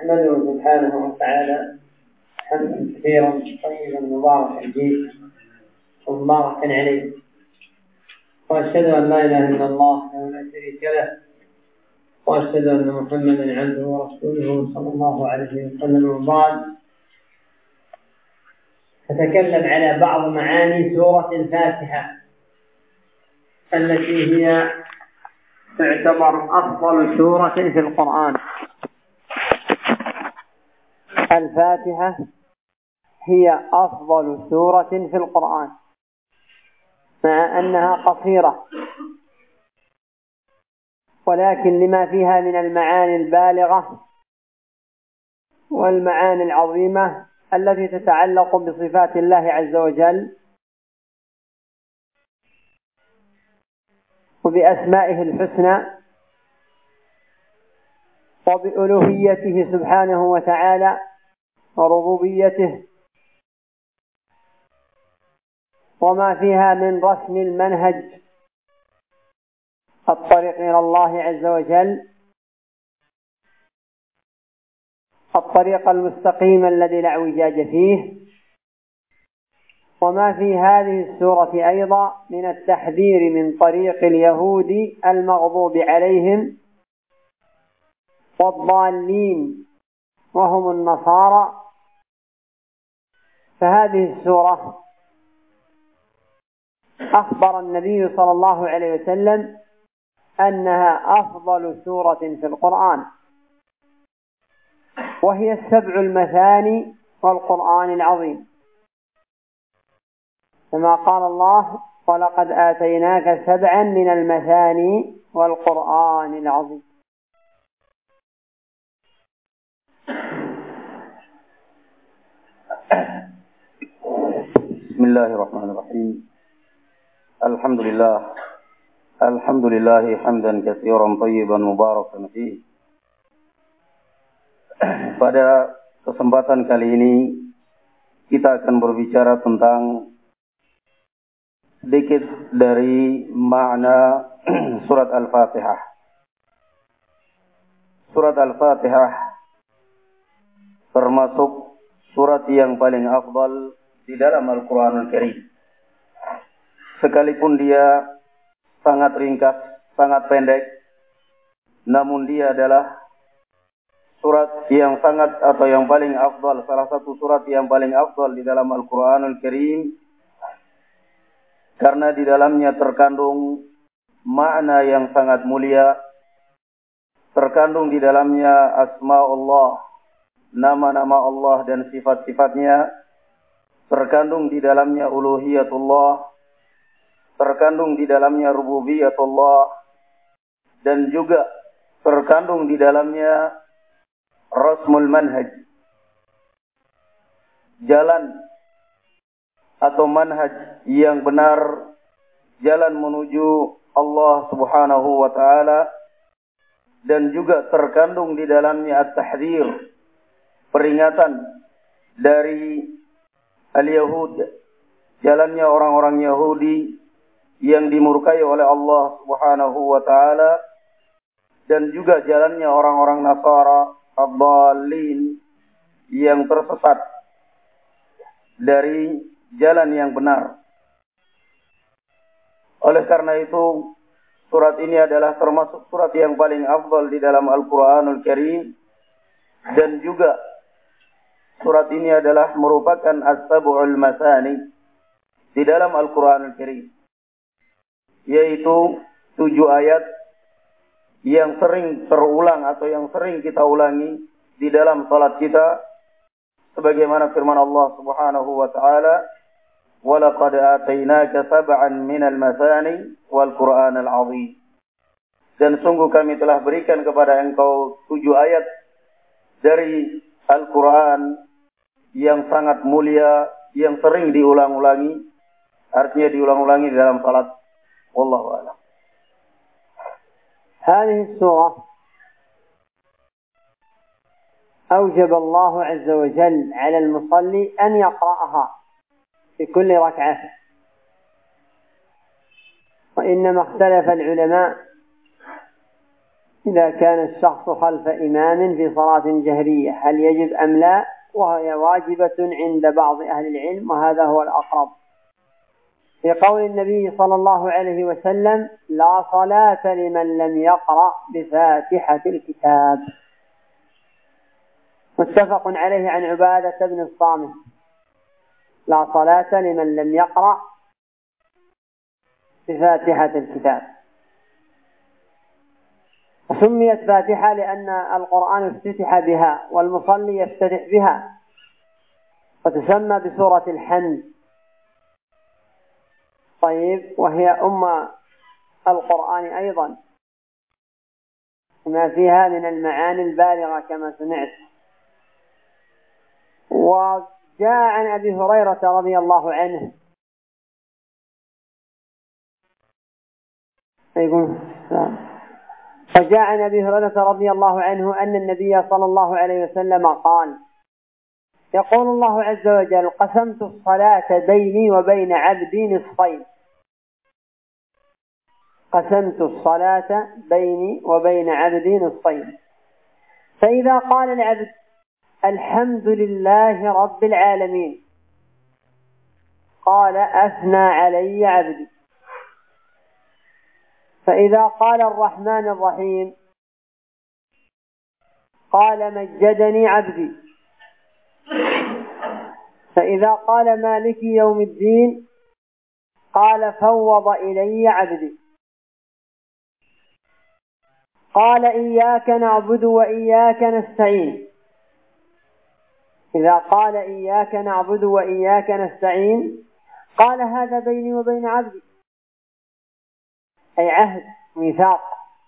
نحمده سبحانه وتعالى حمدا كثيرا طيبا مباركا فيه ومباركا عليه، وأشهد أن لا إله إلا الله وحده لا شريك له، وأشهد أن محمدا عبده ورسوله صلى الله عليه وسلم. وبعد، أتكلم على بعض معاني سورة الفاتحة التي هي تعتبر أفضل سورة في القرآن. الفاتحة هي أفضل سورة في القرآن، مع أنها قصيرة، ولكن لما فيها من المعاني البالغة والمعاني العظيمة التي تتعلق بصفات الله عز وجل وبأسمائه الحسنى وبألوهيته سبحانه وتعالى وربوبيته، وما فيها من رسم المنهج الطريق إلى الله عز وجل، الطريق المستقيم الذي لا اعوجاج فيه، وما في هذه السورة أيضا من التحذير من طريق اليهود المغضوب عليهم والضالين وهم النصارى. فهذه السورة أخبر النبي صلى الله عليه وسلم أنها أفضل سورة في القرآن، وهي السبع المثاني والقرآن العظيم، كما قال الله: ولقد آتيناك سبعا من المثاني والقرآن العظيم. بسم الله الرحمن الرحيم. الحمد لله حمدا كثيرا طيبا مباركا فيه. Pada kesempatan kali ini kita akan berbicara tentang sedikit dari makna surat Al-Fatihah. Surat Al-Fatihah termasuk surat yang paling afdal di dalam Al-Quranul Karim. Sekalipun dia sangat ringkas, sangat pendek, namun dia adalah surat yang sangat atau yang paling afdal, salah satu surat yang paling afdal di dalam Al-Quranul Karim, karena di dalamnya terkandung makna yang sangat mulia, terkandung di dalamnya asma'ullah, nama-nama Allah dan sifat-sifatnya, terkandung di dalamnya uluhiyatullah, terkandung di dalamnya rububiyatullah, dan juga terkandung di dalamnya rasmul manhaj, jalan atau manhaj yang benar, jalan menuju Allah subhanahu wa ta'ala, dan juga terkandung di dalamnya at-tahdhir, peringatan dari al-Yahud, jalannya orang-orang Yahudi yang dimurkai oleh Allah subhanahu wa ta'ala, dan juga jalannya orang-orang Nasara ad-dallin yang tersesat dari jalan yang benar. Oleh karena itu, surat ini adalah termasuk surat yang paling afdal di dalam Al-Quranul Karim, dan juga surat ini adalah merupakan as-sab'ul masani di dalam Al-Quranul Karim, yaitu 7 ayat yang sering terulang atau yang sering kita ulangi di dalam salat kita, sebagaimana firman Allah subhanahu wa ta'ala: وَلَقَدْ آتَيْنَاكَ سَبْعًا مِنَ الْمَثَانِي وَالْقُرْآنَ الْعَظِيمِ. Dan sungguh kami telah berikan kepada engkau 7 ayat dari Al-Quran yang sangat mulia, yang sering diulang-ulangi, artinya diulang-ulangi di dalam salat. Wallahu a'lam. هذه السورة أوجب الله عز وجل على المصلي أن يقرأها في كل ركعة، وإنما اختلف العلماء إذا كان الشخص خلف إمام في صلاة جهرية هل يجب أم لا؟ وهي واجبة عند بعض أهل العلم، وهذا هو الأقرب في قول النبي صلى الله عليه وسلم: لا صلاة لمن لم يقرأ بفاتحة الكتاب، متفق عليه عن عبادة بن الصامت: لا صلاة لمن لم يقرأ بفاتحة الكتاب. سميت فاتحة لأن القرآن افتتح بها والمصلي يفتتح بها، وتسمى بسورة الحمد. طيب، وهي أم القرآن أيضا، ما فيها من المعاني البالغة كما سمعت. وجاء عن أبي هريرة رضي الله عنه فجاء عن أبي هريرة رضي الله عنه أن النبي صلى الله عليه وسلم قال: يقول الله عز وجل: قسمت الصلاة بيني وبين عبدي نصفين. قسمت الصلاة بيني وبين عبدي نصفين، فإذا قال العبد: الحمد لله رب العالمين، قال: أثنى علي عبدي. فإذا قال: الرحمن الرحيم، قال: مجدني عبدي. فإذا قال: مالك يوم الدين، قال: فوض إلي عبدي. قال: إياك نعبد وإياك نستعين. إذا قال: إياك نعبد وإياك نستعين، قال: هذا بيني وبين عبدي، أي عهد ميثاق.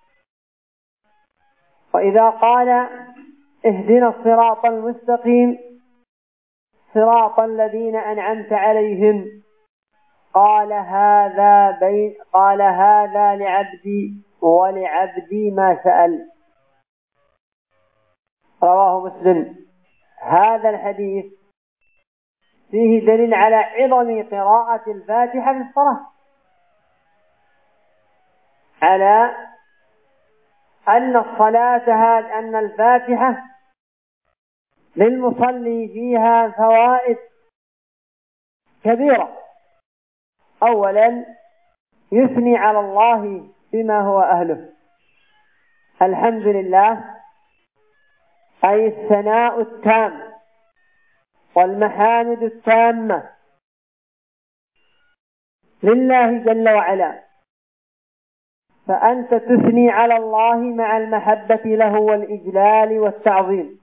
وإذا قال: اهدنا الصراط المستقيم صراط الذين أنعمت عليهم، قال: هذا لعبدي ولعبدي ما سأل. رواه مسلم. هذا الحديث فيه دليل على عظم قراءة الفاتحة في الصلاة، على أن الفاتحة للمصلي فيها فوائد كبيرة. أولا، يثني على الله بما هو أهله. الحمد لله أي الثناء التام والمحامد التامة لله جل وعلا، فأنت تثني على الله مع المحبة له والإجلال والتعظيم.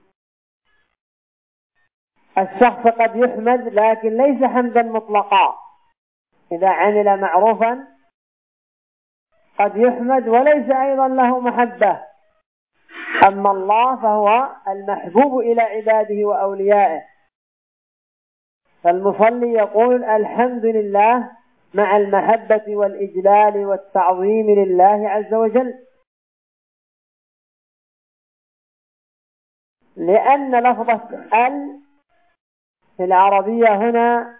الشخص قد يحمد لكن ليس حمدا مطلقا، إذا عمل معروفا قد يحمد وليس أيضا له محبة. أما الله فهو المحبوب إلى عباده وأوليائه، فالمصلي يقول: الحمد لله مع المحبة والإجلال والتعظيم لله عز وجل، لأن لفظة ال في العربية هنا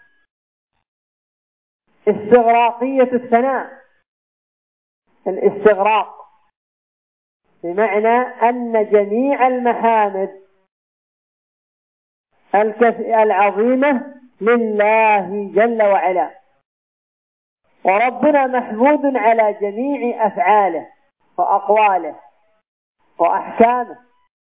استغراقية الثناء، الاستغراق بمعنى أن جميع المحامد العظيمة لله جل وعلا، وربنا محمود على جميع أفعاله وأقواله وأحكامه،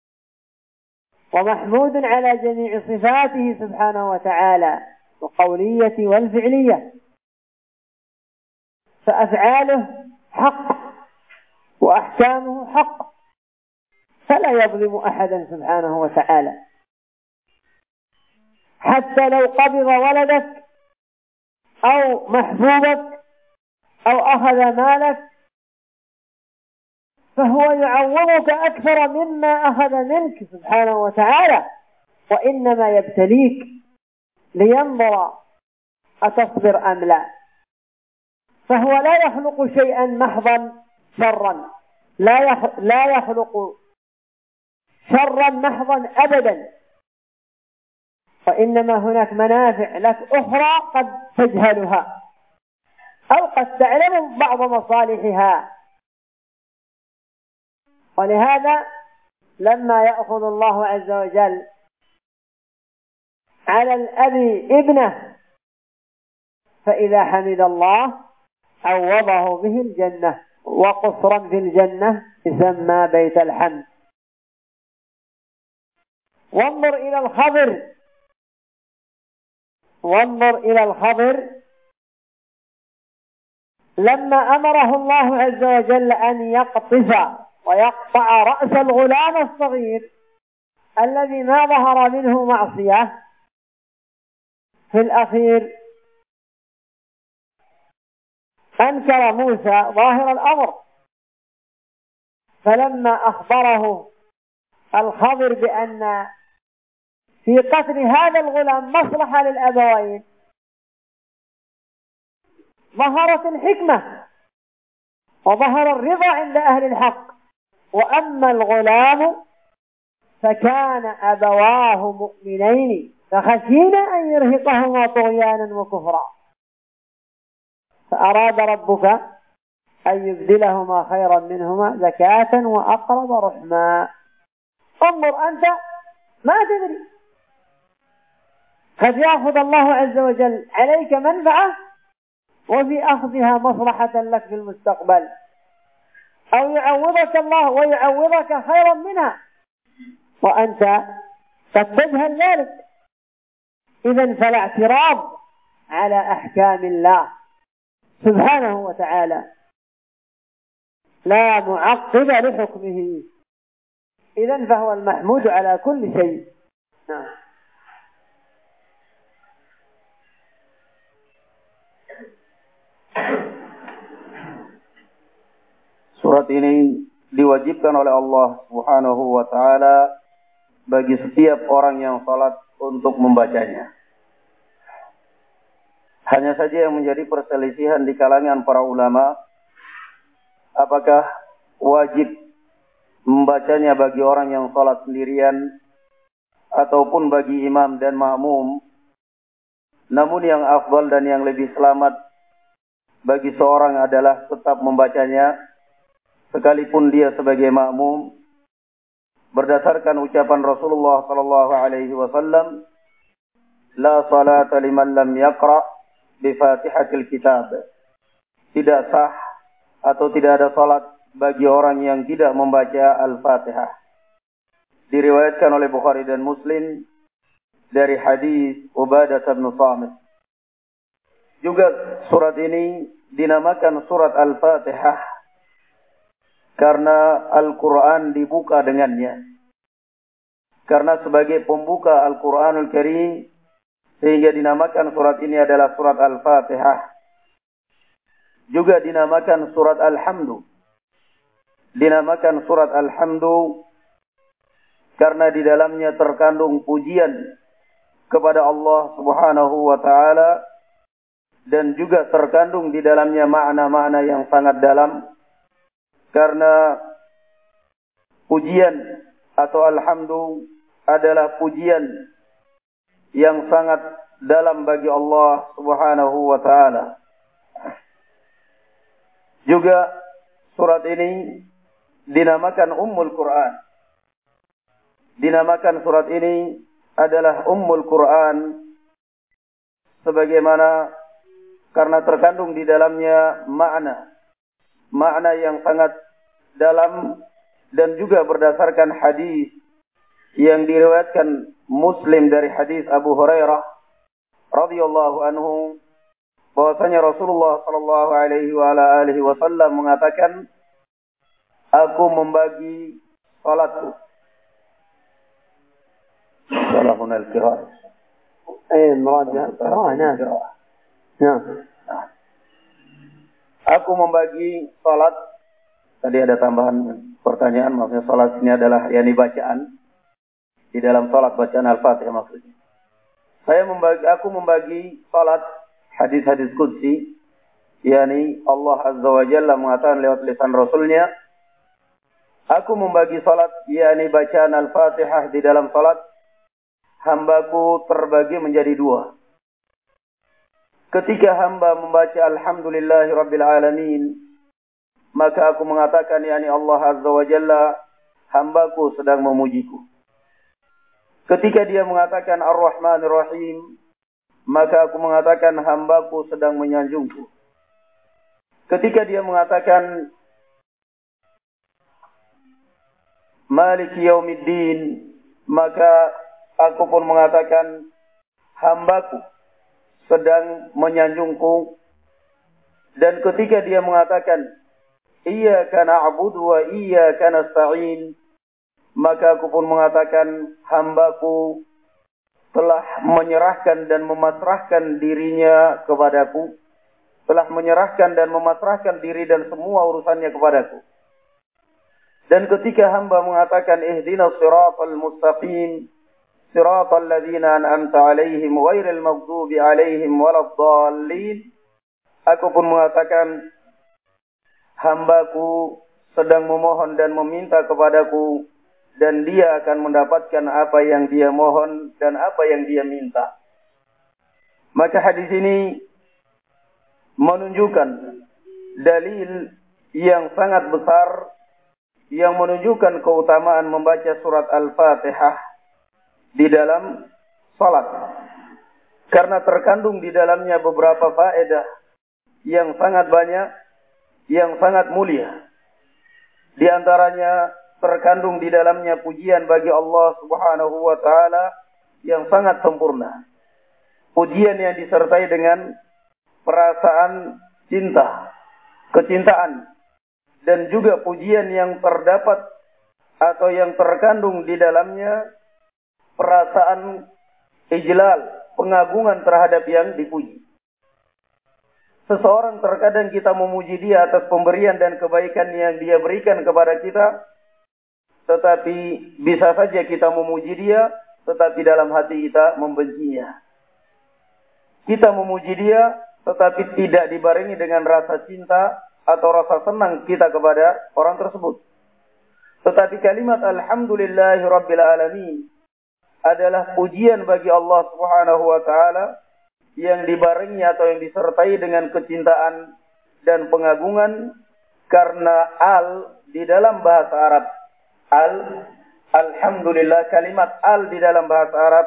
ومحمود على جميع صفاته سبحانه وتعالى القولية والفعلية، فأفعاله حق وأحكامه حق، فلا يظلم أحدا سبحانه وتعالى. حتى لو قبض ولدك أو محبوبك أو أخذ مالك فهو يعوضك أكثر مما أخذ منك سبحانه وتعالى، وإنما يبتليك لينظر أتصبر أم لا. فهو لا يخلق شيئا محضا شرا، لا يخلق شرا محضا أبدا، وإنما هناك منافع لك أخرى قد تجهلها أو قد تعلم بعض مصالحها. ولهذا لما يأخذ الله عز وجل على الأب ابنه فإذا حمد الله عوضه به الجنة، وقصرا في الجنة يسمى بيت الحمد. وانظر إلى الخضر لما أمره الله عز وجل أن يقطف ويقطع رأس الغلام الصغير الذي ما ظهر منه معصية، في الأخير أنكر موسى ظاهر الأمر، فلما أخبره الخضر بأن في قتل هذا الغلام مصلحة للأبوين ظهرت الحكمة وظهر الرضا عند أهل الحق. وأما الغلام فكان أبواه مؤمنين فخشينا أن يرهقهما طغيانا وكفرا، فأراد ربك أن يبدلهما خيرا منهما زكاة وأقرب رحما. انظر، أنت ما تدري، قد يأخذ الله عز وجل عليك منفعة وفي أخذها مصلحة لك في المستقبل، أو يعوضك الله ويعوضك خيرا منها وأنت قد تجهل ذلك. إذن فلا اعتراض على أحكام الله سبحانه وتعالى، لا معقب لحكمه، إذن فهو المحمود على كل شيء. Surat ini diwajibkan oleh Allah Subhanahu wa taala bagi setiap orang yang salat untuk membacanya. Hanya saja yang menjadi perselisihan di kalangan para ulama, apakah wajib membacanya bagi orang yang salat sendirian ataupun bagi imam dan makmum. Namun yang afdal dan yang lebih selamat bagi seorang adalah tetap membacanya sekalipun dia sebagai makmum, berdasarkan ucapan Rasulullah sallallahu alaihi wasallam, la salata liman lam yaqra bi Fatihatil Kitab. Tidak sah atau tidak ada salat bagi orang yang tidak membaca Al-Fatihah. Diriwayatkan oleh Bukhari dan Muslim dari hadis Ubadah bin Samit. Juga surat ini dinamakan surat Al-Fatihah karena Al-Quran dibuka dengannya. Karena sebagai pembuka Al-Quranul Karim, sehingga dinamakan surat ini adalah surat Al-Fatihah. Juga dinamakan surat Al-Hamdu. Dinamakan surat Al-Hamdu karena di dalamnya terkandung pujian kepada Allah Subhanahu wa taala, dan juga terkandung di dalamnya makna-makna yang sangat dalam. Karena pujian atau alhamdu adalah pujian yang sangat dalam bagi Allah Subhanahu wa taala. Juga surat ini dinamakan Ummul Quran. Dinamakan surat ini adalah Ummul Quran sebagaimana karena terkandung di dalamnya makna yang sangat dalam, dan juga berdasarkan hadis yang diriwayatkan Muslim dari hadis Abu Hurairah radhiyallahu anhu, bahwasanya Rasulullah sallallahu alaihi wa ala alihi wasallam mengatakan, aku membagi salatku. Salahun al-qira'ah. meraja qira'ah. Aku membagi salat. Tadi ada tambahan pertanyaan, maksudnya salat ini adalah yakni bacaan di dalam salat, bacaan Al-Fatihah maksudnya. Aku membagi salat, hadis-hadis qudsi, yakni Allah Azza wa Jalla mengatakan lewat lisan Rasulnya, aku membagi salat, yakni bacaan Al-Fatihah di dalam salat, hambaku terbagi menjadi dua. Ketika hamba membaca Alhamdulillahi Rabbil Alamin, maka aku mengatakan, yakni Allah Azza wa Jalla hambaku sedang memujiku. Ketika dia mengatakan Ar-Rahmanir Rahim, maka aku mengatakan hambaku sedang menyanjungku. Ketika dia mengatakan Maliki Yaumiddin, maka aku pun mengatakan hambaku sedang menyanjungku. Dan ketika dia mengatakan Iyyaka na'budu wa iyyaka nasta'in, maka aku pun mengatakan hambaku telah menyerahkan dan memasrahkan dirinya kepadaku, telah menyerahkan dan memasrahkan diri dan semua urusannya kepadaku. Dan ketika hamba mengatakan ihdinas siratal mustaqim, siratal ladzina an'amta 'alaihim ghairil maghdubi 'alaihim waladdallin, aku pun mengatakan hambaku sedang memohon dan meminta kepadaku, dan dia akan mendapatkan apa yang dia mohon dan apa yang dia minta. Maka hadis ini menunjukkan dalil yang sangat besar yang menunjukkan keutamaan membaca surat Al-Fatihah di dalam salat. Karena terkandung di dalamnya beberapa faedah yang sangat banyak, yang sangat mulia. Di antaranya terkandung di dalamnya pujian bagi Allah Subhanahu wa taala yang sangat sempurna. Pujian yang disertai dengan perasaan cinta, kecintaan, dan juga pujian yang terdapat atau yang terkandung di dalamnya perasaan ijlal, pengagungan terhadap yang dipuji. Seseorang terkadang kita memuji dia atas pemberian dan kebaikan yang dia berikan kepada kita, tetapi bisa saja kita memuji dia, tetapi dalam hati kita membencinya. Kita memuji dia, tetapi tidak dibarengi dengan rasa cinta atau rasa senang kita kepada orang tersebut. Tetapi kalimat Alhamdulillahi Rabbil Alamin adalah pujian bagi Allah Subhanahu wa taala yang dibarengi atau yang disertai dengan kecintaan dan pengagungan, karena di dalam bahasa Arab alhamdulillah, kalimat di dalam bahasa Arab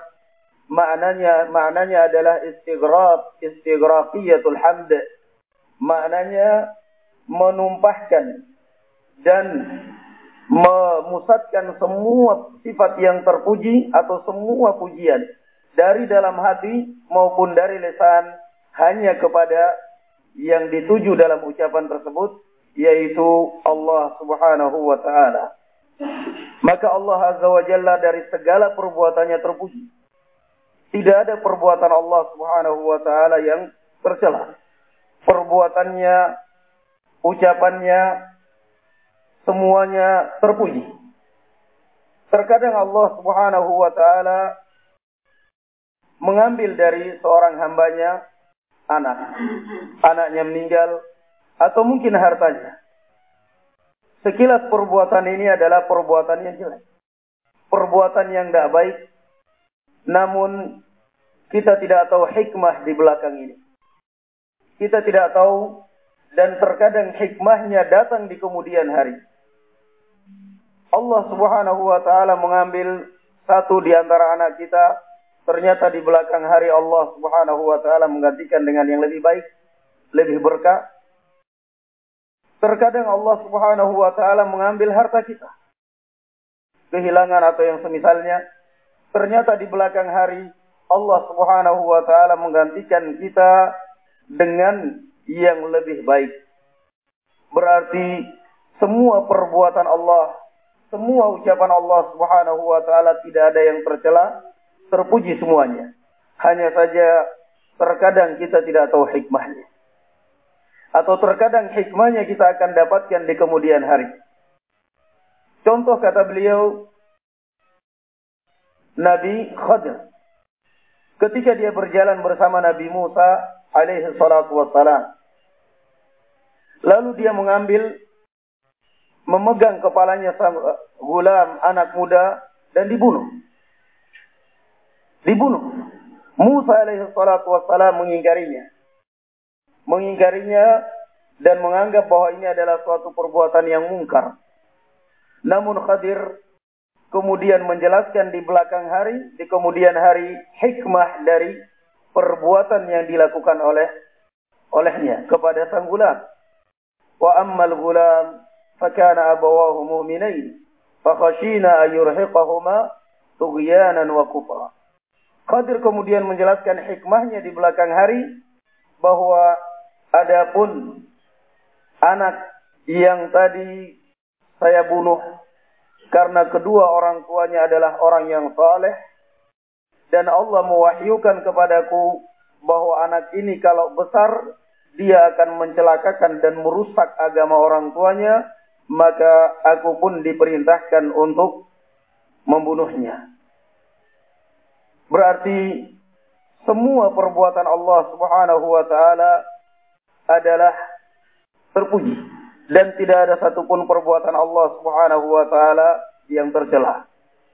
maknanya adalah istighraqiyatul hamd, maknanya menumpahkan dan memusatkan semua sifat yang terpuji atau semua pujian dari dalam hati maupun dari lisan hanya kepada yang dituju dalam ucapan tersebut, yaitu Allah Subhanahu wa taala. Maka Allah Azza wa Jalla dari segala perbuatannya terpuji. Tidak ada perbuatan Allah Subhanahu wa taala yang tercela. Perbuatannya, ucapannya, semuanya terpuji. Terkadang Allah Subhanahu wa taala mengambil dari seorang hambanya anaknya meninggal, atau mungkin hartanya. Sekilas perbuatan ini adalah perbuatan yang jelek, perbuatan yang tidak baik, namun kita tidak tahu hikmah di belakang ini. Kita tidak tahu, dan terkadang hikmahnya datang di kemudian hari. Allah Subhanahu wa taala mengambil satu di antara anak kita, ternyata di belakang hari Allah Subhanahu wa taala menggantikan dengan yang lebih baik, lebih berkah. Terkadang Allah Subhanahu wa taala mengambil harta kita, kehilangan atau yang semisalnya, ternyata di belakang hari Allah Subhanahu wa taala menggantikan kita dengan yang lebih baik. Berarti semua perbuatan Allah, semua ucapan Allah Subhanahu wa taala tidak ada yang tercela, terpuji semuanya. Hanya saja terkadang kita tidak tahu hikmahnya. Atau terkadang hikmahnya kita akan dapatkan di kemudian hari. Contoh kata beliau, Nabi Khadir, ketika dia berjalan bersama Nabi Musa alaihi salatu wassalam, lalu dia memegang kepalanya sang gulam, anak muda, dan dibunuh. Musa alaihi salatu wassalam mengingkarinya dan menganggap bahwa ini adalah suatu perbuatan yang mungkar. Namun Khadir kemudian menjelaskan di belakang hari, di kemudian hari, hikmah dari perbuatan yang dilakukan olehnya kepada sang gulam. Wa ammal gulam fakana abawahu mu'minain fakhashina ayurhiqahuma tughyanan wa kufra. Khadir kemudian menjelaskan hikmahnya di belakang hari bahwa adapun anak yang tadi saya bunuh karena kedua orang tuanya adalah orang yang saleh, dan Allah mewahyukan kepadaku bahwa anak ini kalau besar dia akan mencelakakan dan merusak agama orang tuanya, maka aku pun diperintahkan untuk membunuhnya. Berarti semua perbuatan Allah Subhanahu wa taala adalah terpuji dan tidak ada satupun perbuatan Allah Subhanahu wa taala yang tercela.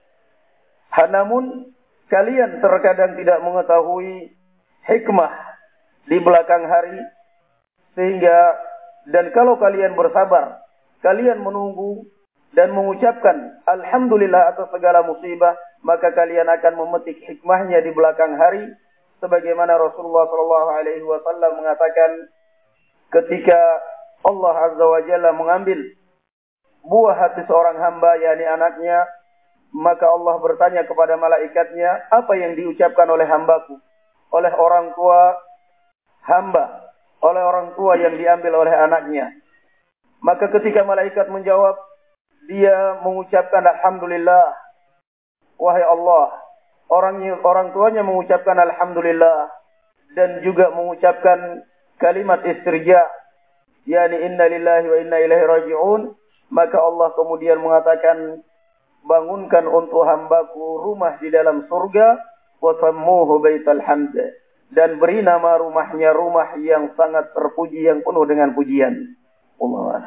Namun kalian terkadang tidak mengetahui hikmah di belakang hari, sehingga dan kalau kalian bersabar, kalian menunggu dan mengucapkan alhamdulillah atas segala musibah, maka kalian akan memetik hikmahnya di belakang hari, sebagaimana Rasulullah SAW mengatakan ketika Allah Azza wa Jalla mengambil buah hati seorang hamba, yakni anaknya, maka Allah bertanya kepada malaikatnya, apa yang diucapkan oleh hambaku, oleh orang tua hamba, oleh orang tua yang diambil oleh anaknya. Maka ketika malaikat menjawab, dia mengucapkan alhamdulillah. Wahai Allah, orang tuanya mengucapkan alhamdulillah dan juga mengucapkan kalimat istirja, yakni inna lillahi wa inna ilaihi raji'un. Maka Allah kemudian mengatakan, bangunkan untuk hambaku rumah di dalam surga, wa sammuhu baital hamd, dan beri nama rumahnya rumah yang sangat terpuji, yang penuh dengan pujian. Allah.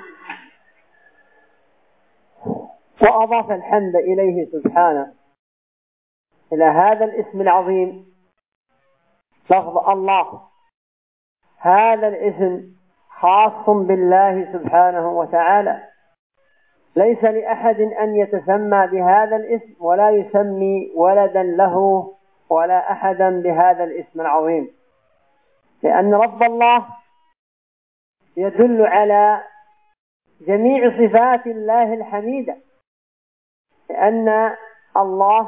وأضاف الحمد إليه سبحانه إلى هذا الاسم العظيم لفظ الله. هذا الاسم خاص بالله سبحانه وتعالى، ليس لأحد أن يتسمى بهذا الاسم ولا يسمي ولدا له ولا أحدا بهذا الاسم العظيم، لأن رب الله يدل على جميع صفات الله الحميدة، لأن الله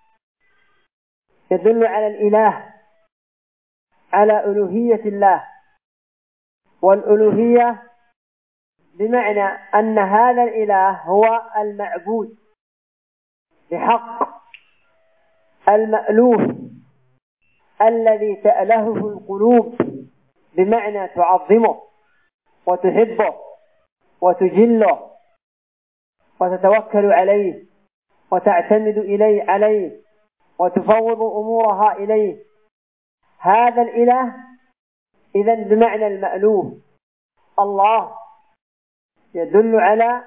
يدل على الإله، على ألوهية الله، والألوهية بمعنى أن هذا الإله هو المعبود بحق، المألوه الذي تألهه القلوب، بمعنى تعظمه وتحبه وتجله وتتوكل عليه وتعتمد عليه وتفوض أمورها إليه. هذا الإله إذن بمعنى المألوه. الله يدل على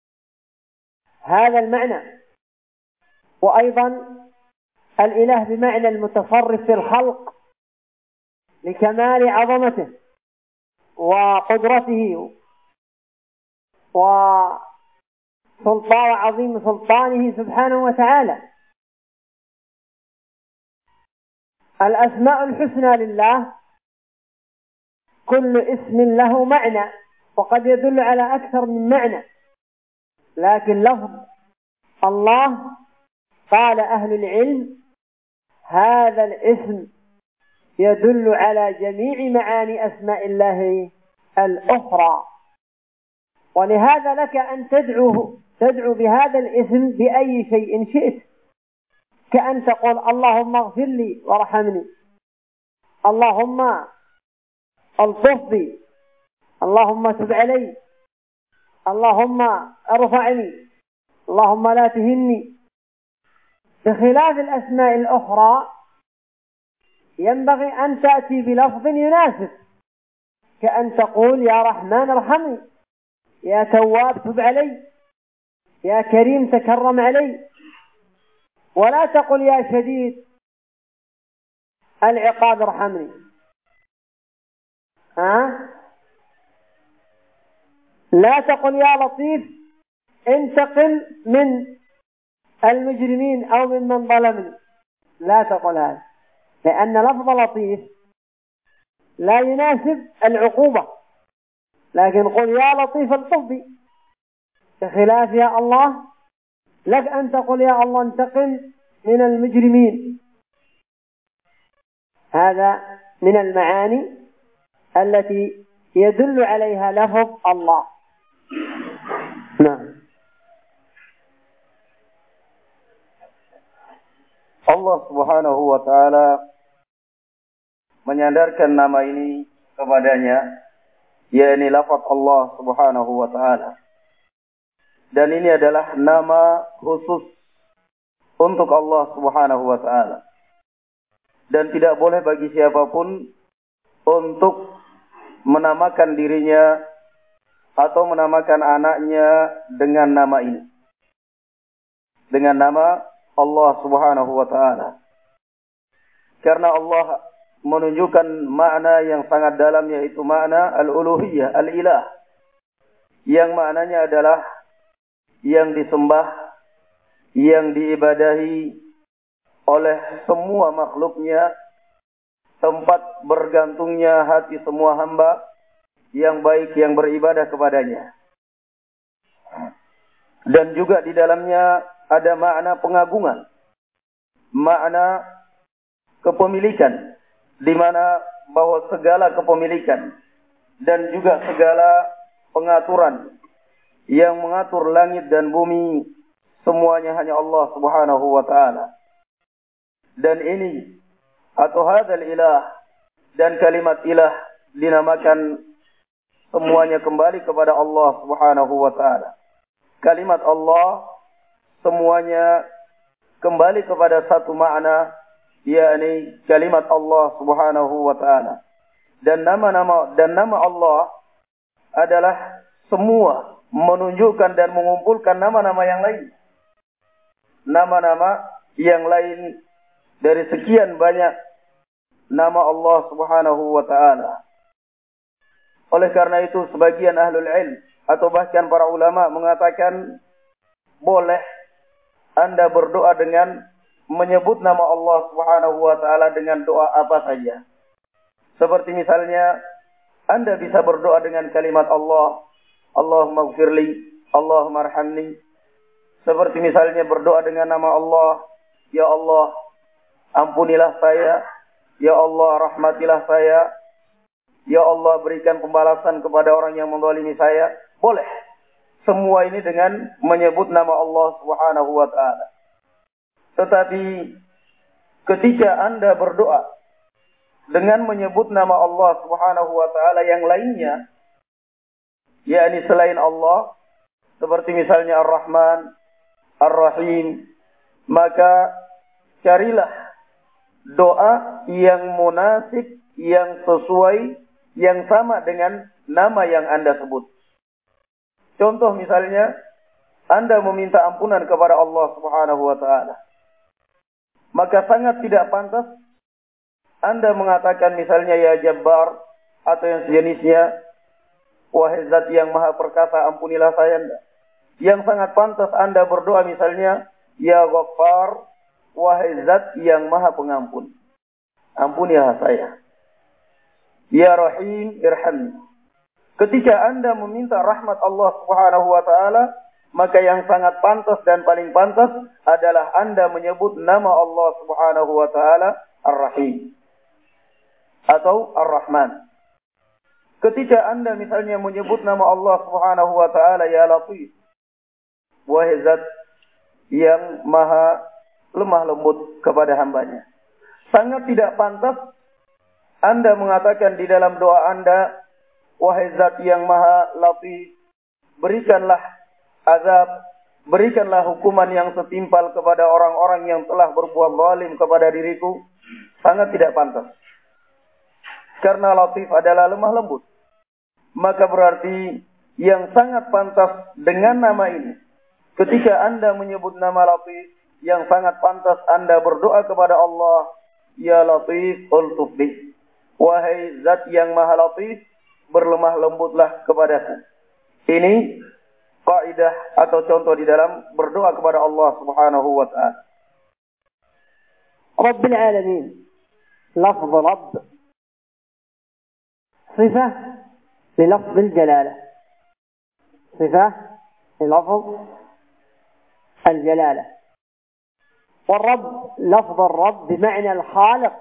هذا المعنى. وأيضا الإله بمعنى المتصرف في الخلق لكمال عظمته وقدرته وعظيم سلطانه سبحانه وتعالى. الأسماء الحسنى لله كل اسم له معنى، وقد يدل على أكثر من معنى، لكن لفظ الله قال أهل العلم هذا الاسم يدل على جميع معاني أسماء الله الأخرى، ولهذا لك أن تدعو بهذا الاسم بأي شيء شئت، كأن تقول اللهم اغفر لي وارحمني، اللهم الطف بي، اللهم تب علي، اللهم ارفعني، اللهم لا تهني. بخلاف الأسماء الأخرى ينبغي أن تأتي بلفظ يناسب، كأن تقول يا رحمن ارحمني، يا تواب تب علي، يا كريم تكرم علي، ولا تقل يا شديد العقاب ارحمني. لا تقل يا لطيف انتقم من المجرمين أو ممن ظلمني، لا تقل هذا، لأن لفظ لطيف لا يناسب العقوبة، لكن قل يا لطيف الطف بي، بخلاف يا الله لك أن تقول يا الله انتقم من المجرمين. هذا من المعاني التي يدل عليها لفظ الله. نعم. Allah Subhanahu wa Ta'ala menyandarkan nama ini kepadanya, yakni lafaz Allah Subhanahu wa Ta'ala. Dan ini adalah nama khusus untuk Allah Subhanahu wa Ta'ala. Dan tidak boleh bagi siapapun untuk menamakan dirinya atau menamakan anaknya dengan nama ini, dengan nama Allah Subhanahu wa Ta'ala. Karena Allah menunjukkan makna yang sangat dalam, yaitu makna al-uluhiyah, al-ilah, yang maknanya adalah yang disembah, yang diibadahi oleh semua makhluknya, tempat bergantungnya hati semua hamba yang baik yang beribadah kepadanya. Dan juga di dalamnya ada makna pengagungan, makna kepemilikan, di mana bahwa segala kepemilikan dan juga segala pengaturan yang mengatur langit dan bumi semuanya hanya Allah Subhanahu wa Ta'ala. Dan ini atau hadzal ilah dan kalimat ilah dinamakan semuanya kembali kepada Allah Subhanahu wa Ta'ala. Kalimat Allah semuanya kembali kepada satu makna, yakni kalimat Allah Subhanahu wa Ta'ala. Dan nama Allah adalah semua menunjukkan dan mengumpulkan nama-nama yang lain. Nama-nama yang lain dari sekian banyak nama Allah Subhanahu wa Ta'ala. Oleh karena itu sebagian ahlul ilm atau bahkan para ulama mengatakan boleh Anda berdoa dengan menyebut nama Allah Subhanahu wa Ta'ala dengan doa apa saja. Seperti misalnya Anda bisa berdoa dengan kalimat Allah, Allahumma gfirli, Allahumma arhamni. Seperti misalnya berdoa dengan nama Allah, ya Allah ampunilah saya, ya Allah rahmatilah saya, ya Allah berikan pembalasan kepada orang yang menzalimi saya. Boleh. Semua ini dengan menyebut nama Allah Subhanahu wa Ta'ala. Tetapi ketika Anda berdoa dengan menyebut nama Allah Subhanahu wa Ta'ala yang lainnya, yakni selain Allah, seperti misalnya Ar-Rahman, Ar-Rahim, maka carilah doa yang munasib, yang sesuai, yang sama dengan nama yang Anda sebut. Contoh misalnya, Anda meminta ampunan kepada Allah Subhanahu wa Ta'ala. Maka sangat tidak pantas Anda mengatakan misalnya ya Jabbar atau yang sejenisnya, wahai zat yang maha perkasa ampunilah saya. Yang sangat pantas Anda berdoa misalnya ya Ghaffar, wahai zat yang maha pengampun, ampunilah saya. Ya Rahim irhamni. Ketika Anda meminta rahmat Allah Subhanahu wa Ta'ala, maka yang sangat pantas dan paling pantas adalah Anda menyebut nama Allah Subhanahu wa Ta'ala Ar-Rahim atau Ar-Rahman. Ketika Anda misalnya menyebut nama Allah Subhanahu wa Ta'ala ya Latif, wahai zat yang maha lemah lembut kepada hambanya, sangat tidak pantas Anda mengatakan di dalam doa Anda, wahai zat yang maha latif, berikanlah azab, berikanlah hukuman yang setimpal kepada orang-orang yang telah berbuat zalim kepada diriku. Sangat tidak pantas. Karena latif adalah lemah lembut. Maka berarti yang sangat pantas dengan nama ini, ketika Anda menyebut nama latif, yang sangat pantas Anda berdoa kepada Allah, ya latif ultuf bih, wahai zat yang maha latif, berlemah lembutlah kepadaku. Ini kaidah atau contoh di dalam berdoa kepada Allah Subhanahu wa taala. Rabbil alamin. Lafz Rabb صفة للفظ الجلالة. صفة للفظ الجلالة. والرب لفظ الرب بمعنى الخالق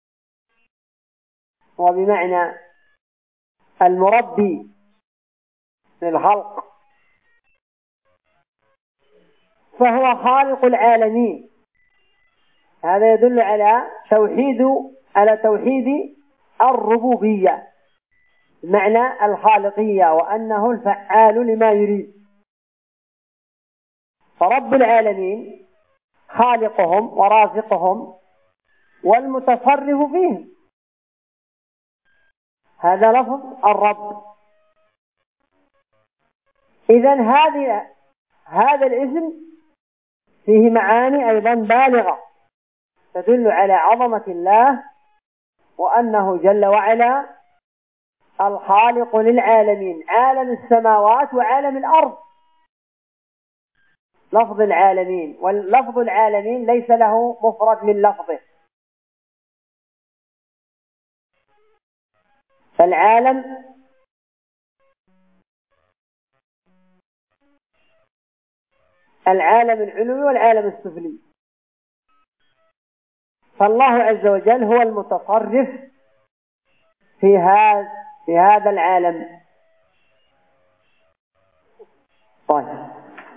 وبمعنى المربي للخلق، فهو خالق العالمين. هذا يدل على توحيد الربوبية بمعنى الخالقية، وأنه الفعال لما يريد. فرب العالمين خالقهم ورازقهم والمتصرف فيهم، هذا لفظ الرب. إذن هذا الاسم فيه معاني أيضا بالغة تدل على عظمة الله، وأنه جل وعلا الخالق للعالمين، عالم السماوات وعالم الأرض. لفظ العالمين، واللفظ العالمين ليس له مفرد من لفظه، فالعالم العلوي والعالم السفلي، فالله عز وجل هو المتصرف في هذا العالم. طيب.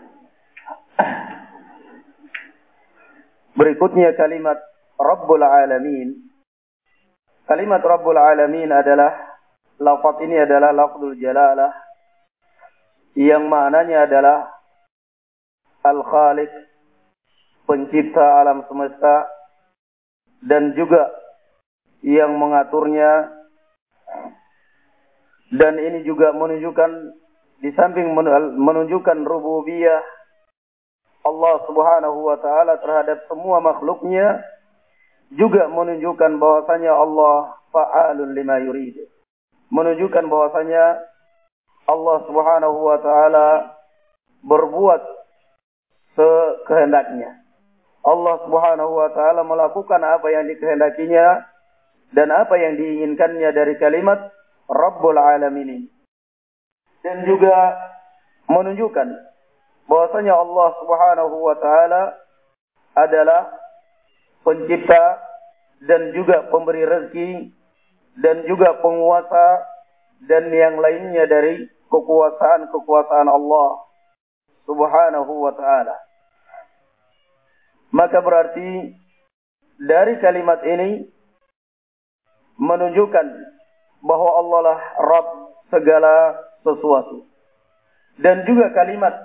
Berikutnya kalimat Rabbul Alamin. Kalimat Rabbul Alamin adalah, lafaz ini adalah lafzul jalalah yang maknanya adalah Al-Khaliq, pencipta alam semesta, dan juga yang mengaturnya. Dan ini juga menunjukkan, di samping menunjukkan rububiyah Allah Subhanahu wa taala terhadap semua makhluknya, juga menunjukkan bahwasanya Allah fa'alun lima yurid. Menunjukkan bahwasanya Allah Subhanahu wa taala berbuat sekehendaknya. Allah Subhanahu wa taala melakukan apa yang dikehendakinya dan apa yang diinginkannya dari kalimat Rabbul Alamin. Dan juga menunjukkan bahwasanya Allah Subhanahu wa taala adalah pencipta dan juga pemberi rezeki dan juga penguasa dan yang lainnya dari kekuasaan Allah Subhanahu wa taala. Maka berarti dari kalimat ini menunjukkan bahwa Allah lah Rabb segala sesuatu. Dan juga kalimat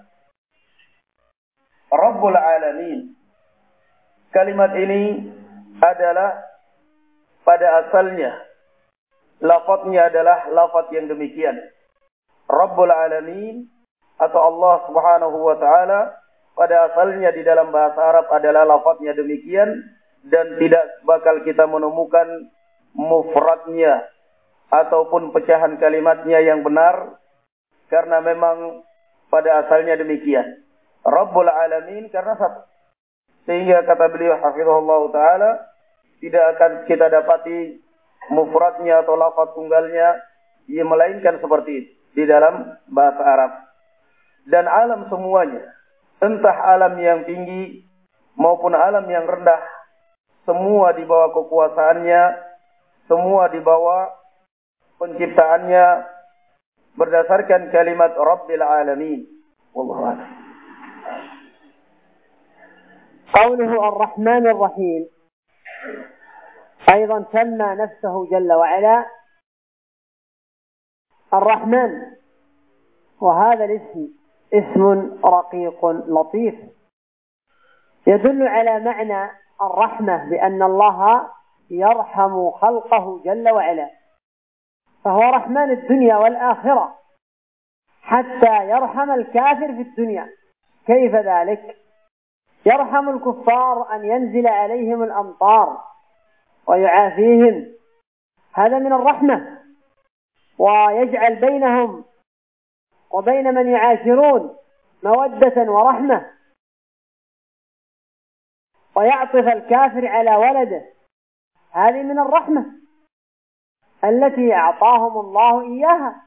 Rabbul Alamin, kalimat ini adalah pada asalnya lafaznya adalah lafaz yang demikian. Rabbul Alamin atau Allah Subhanahu wa taala pada asalnya di dalam bahasa Arab adalah lafaznya demikian, dan tidak bakal kita menemukan mufradnya ataupun pecahan kalimatnya yang benar, karena memang pada asalnya demikian. Rabbul Alamin karena satu. Sehingga kata beliau hafizahullah ta'ala, tidak akan kita dapati mufradnya atau lafaz tunggalnya, ia melainkan seperti itu di dalam bahasa Arab. Dan alam semuanya, entah alam yang tinggi maupun alam yang rendah, semua di bawah kekuasaannya, semua di bawah penciptaannya berdasarkan kalimat Rabbil Alamin. Wallahu a'lam. قوله الرحمن الرحيم أيضا سمى نفسه جل وعلا الرحمن، وهذا الاسم اسم رقيق لطيف يدل على معنى الرحمة، بأن الله يرحم خلقه جل وعلا، فهو رحمن الدنيا والآخرة حتى يرحم الكافر في الدنيا. كيف ذلك؟ يرحم الكفار أن ينزل عليهم الأمطار ويعافيهم، هذا من الرحمة، ويجعل بينهم وبين من يعاشرون مودة ورحمة ويعطف الكافر على ولده، هذه من الرحمة التي أعطاهم الله إياها،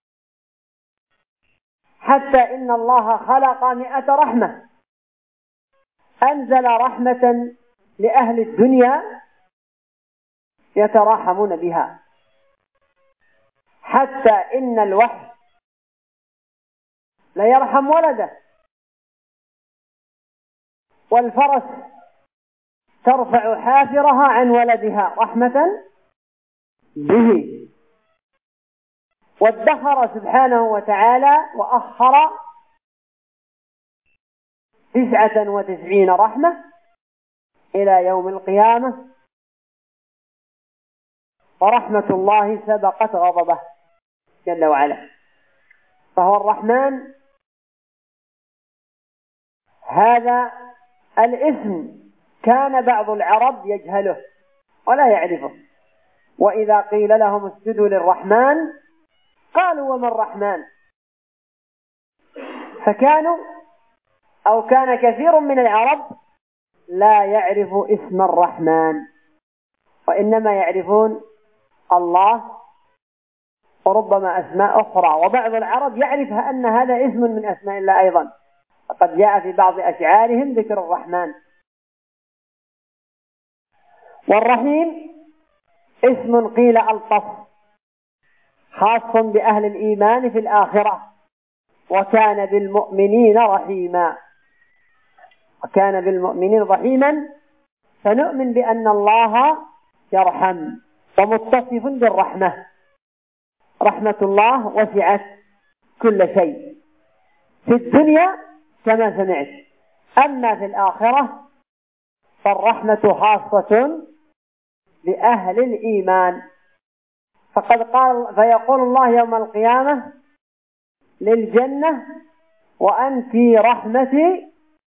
حتى إن الله خلق 100 رحمة، أنزل رحمة لأهل الدنيا يتراحمون بها، حتى إن الوحش لا يرحم ولده، والفرس ترفع حافرها عن ولدها رحمة به. وادخر سبحانه وتعالى وأخر 99 رحمة إلى يوم القيامة، ورحمة الله سبقت غضبه جل وعلا. فهو الرحمن. هذا الاسم كان بعض العرب يجهله ولا يعرفه، وإذا قيل لهم اسجدوا للرحمن قالوا وما الرحمن؟ فكانوا أو كان كثير من العرب لا يعرف اسم الرحمن، وإنما يعرفون الله وربما أسماء أخرى، وبعض العرب يعرفها أن هذا اسم من أسماء الله أيضا، فقد جاء في بعض أشعارهم ذكر الرحمن. والرحيم اسم قيل ألطف، خاص بأهل الإيمان في الآخرة، وكان بالمؤمنين رحيما، وكان بالمؤمنين رحيما، فنؤمن بأن الله يرحم ومتصف بالرحمة. رحمة الله وسعت كل شيء في الدنيا كما سمعت، أما في الآخرة فالرحمة خاصة بأهل الإيمان. فيقول الله يوم القيامة للجنة وأنت رحمتي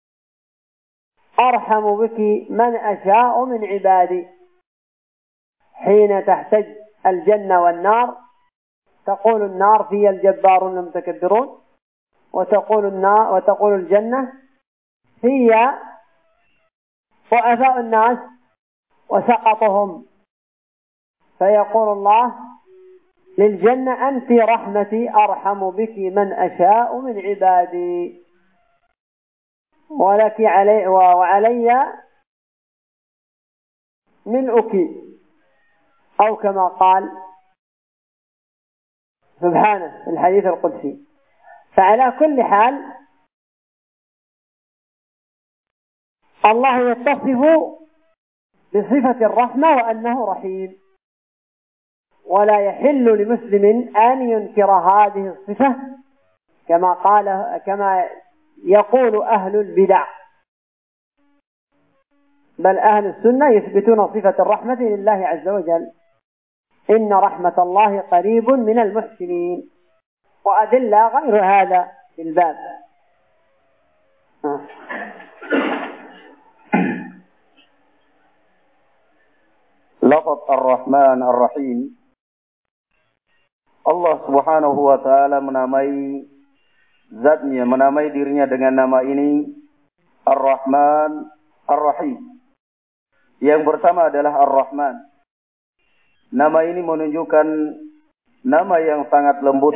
أرحم بك من أشاء من عبادي. حين تحتج الجنة والنار تقول النار في الجبارون المتكبرون، وتقول الجنة هي ضعفاء الناس وسقطهم. فيقول الله للجنة أنت رحمتي أرحم بك من أشاء من عبادي، ولك علي وعلي ملؤك، أو كما قال سبحانه في الحديث القدسي. فعلى كل حال الله يتصف بصفة الرحمة وأنه رحيم، ولا يحل لمسلم أن ينكر هذه الصفة كما يقول أهل البدع، بل أهل السنة يثبتون صفة الرحمة لله عز وجل، إن رحمة الله قريب من المحسنين، وأدلة غير هذا في الباب. Lafaz Ar-Rahman Ar-Rahim, Allah Subhanahu wa Ta'ala menamai zatnya, menamai dirinya dengan nama ini Ar-Rahman Ar-Rahim. Yang pertama adalah Ar-Rahman. Nama ini menunjukkan nama yang sangat lembut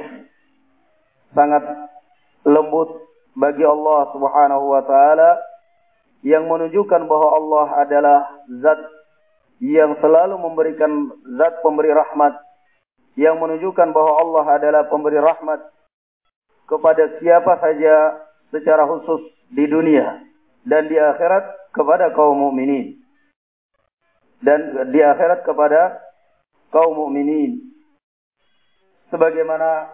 bagi Allah Subhanahu wa Ta'ala, yang menunjukkan bahwa Allah adalah zat yang selalu memberikan, zat pemberi rahmat, yang menunjukkan bahwa Allah adalah pemberi rahmat kepada siapa saja secara khusus di dunia dan di akhirat kepada kaum mukminin. Dan di akhirat kepada kaum mukminin, sebagaimana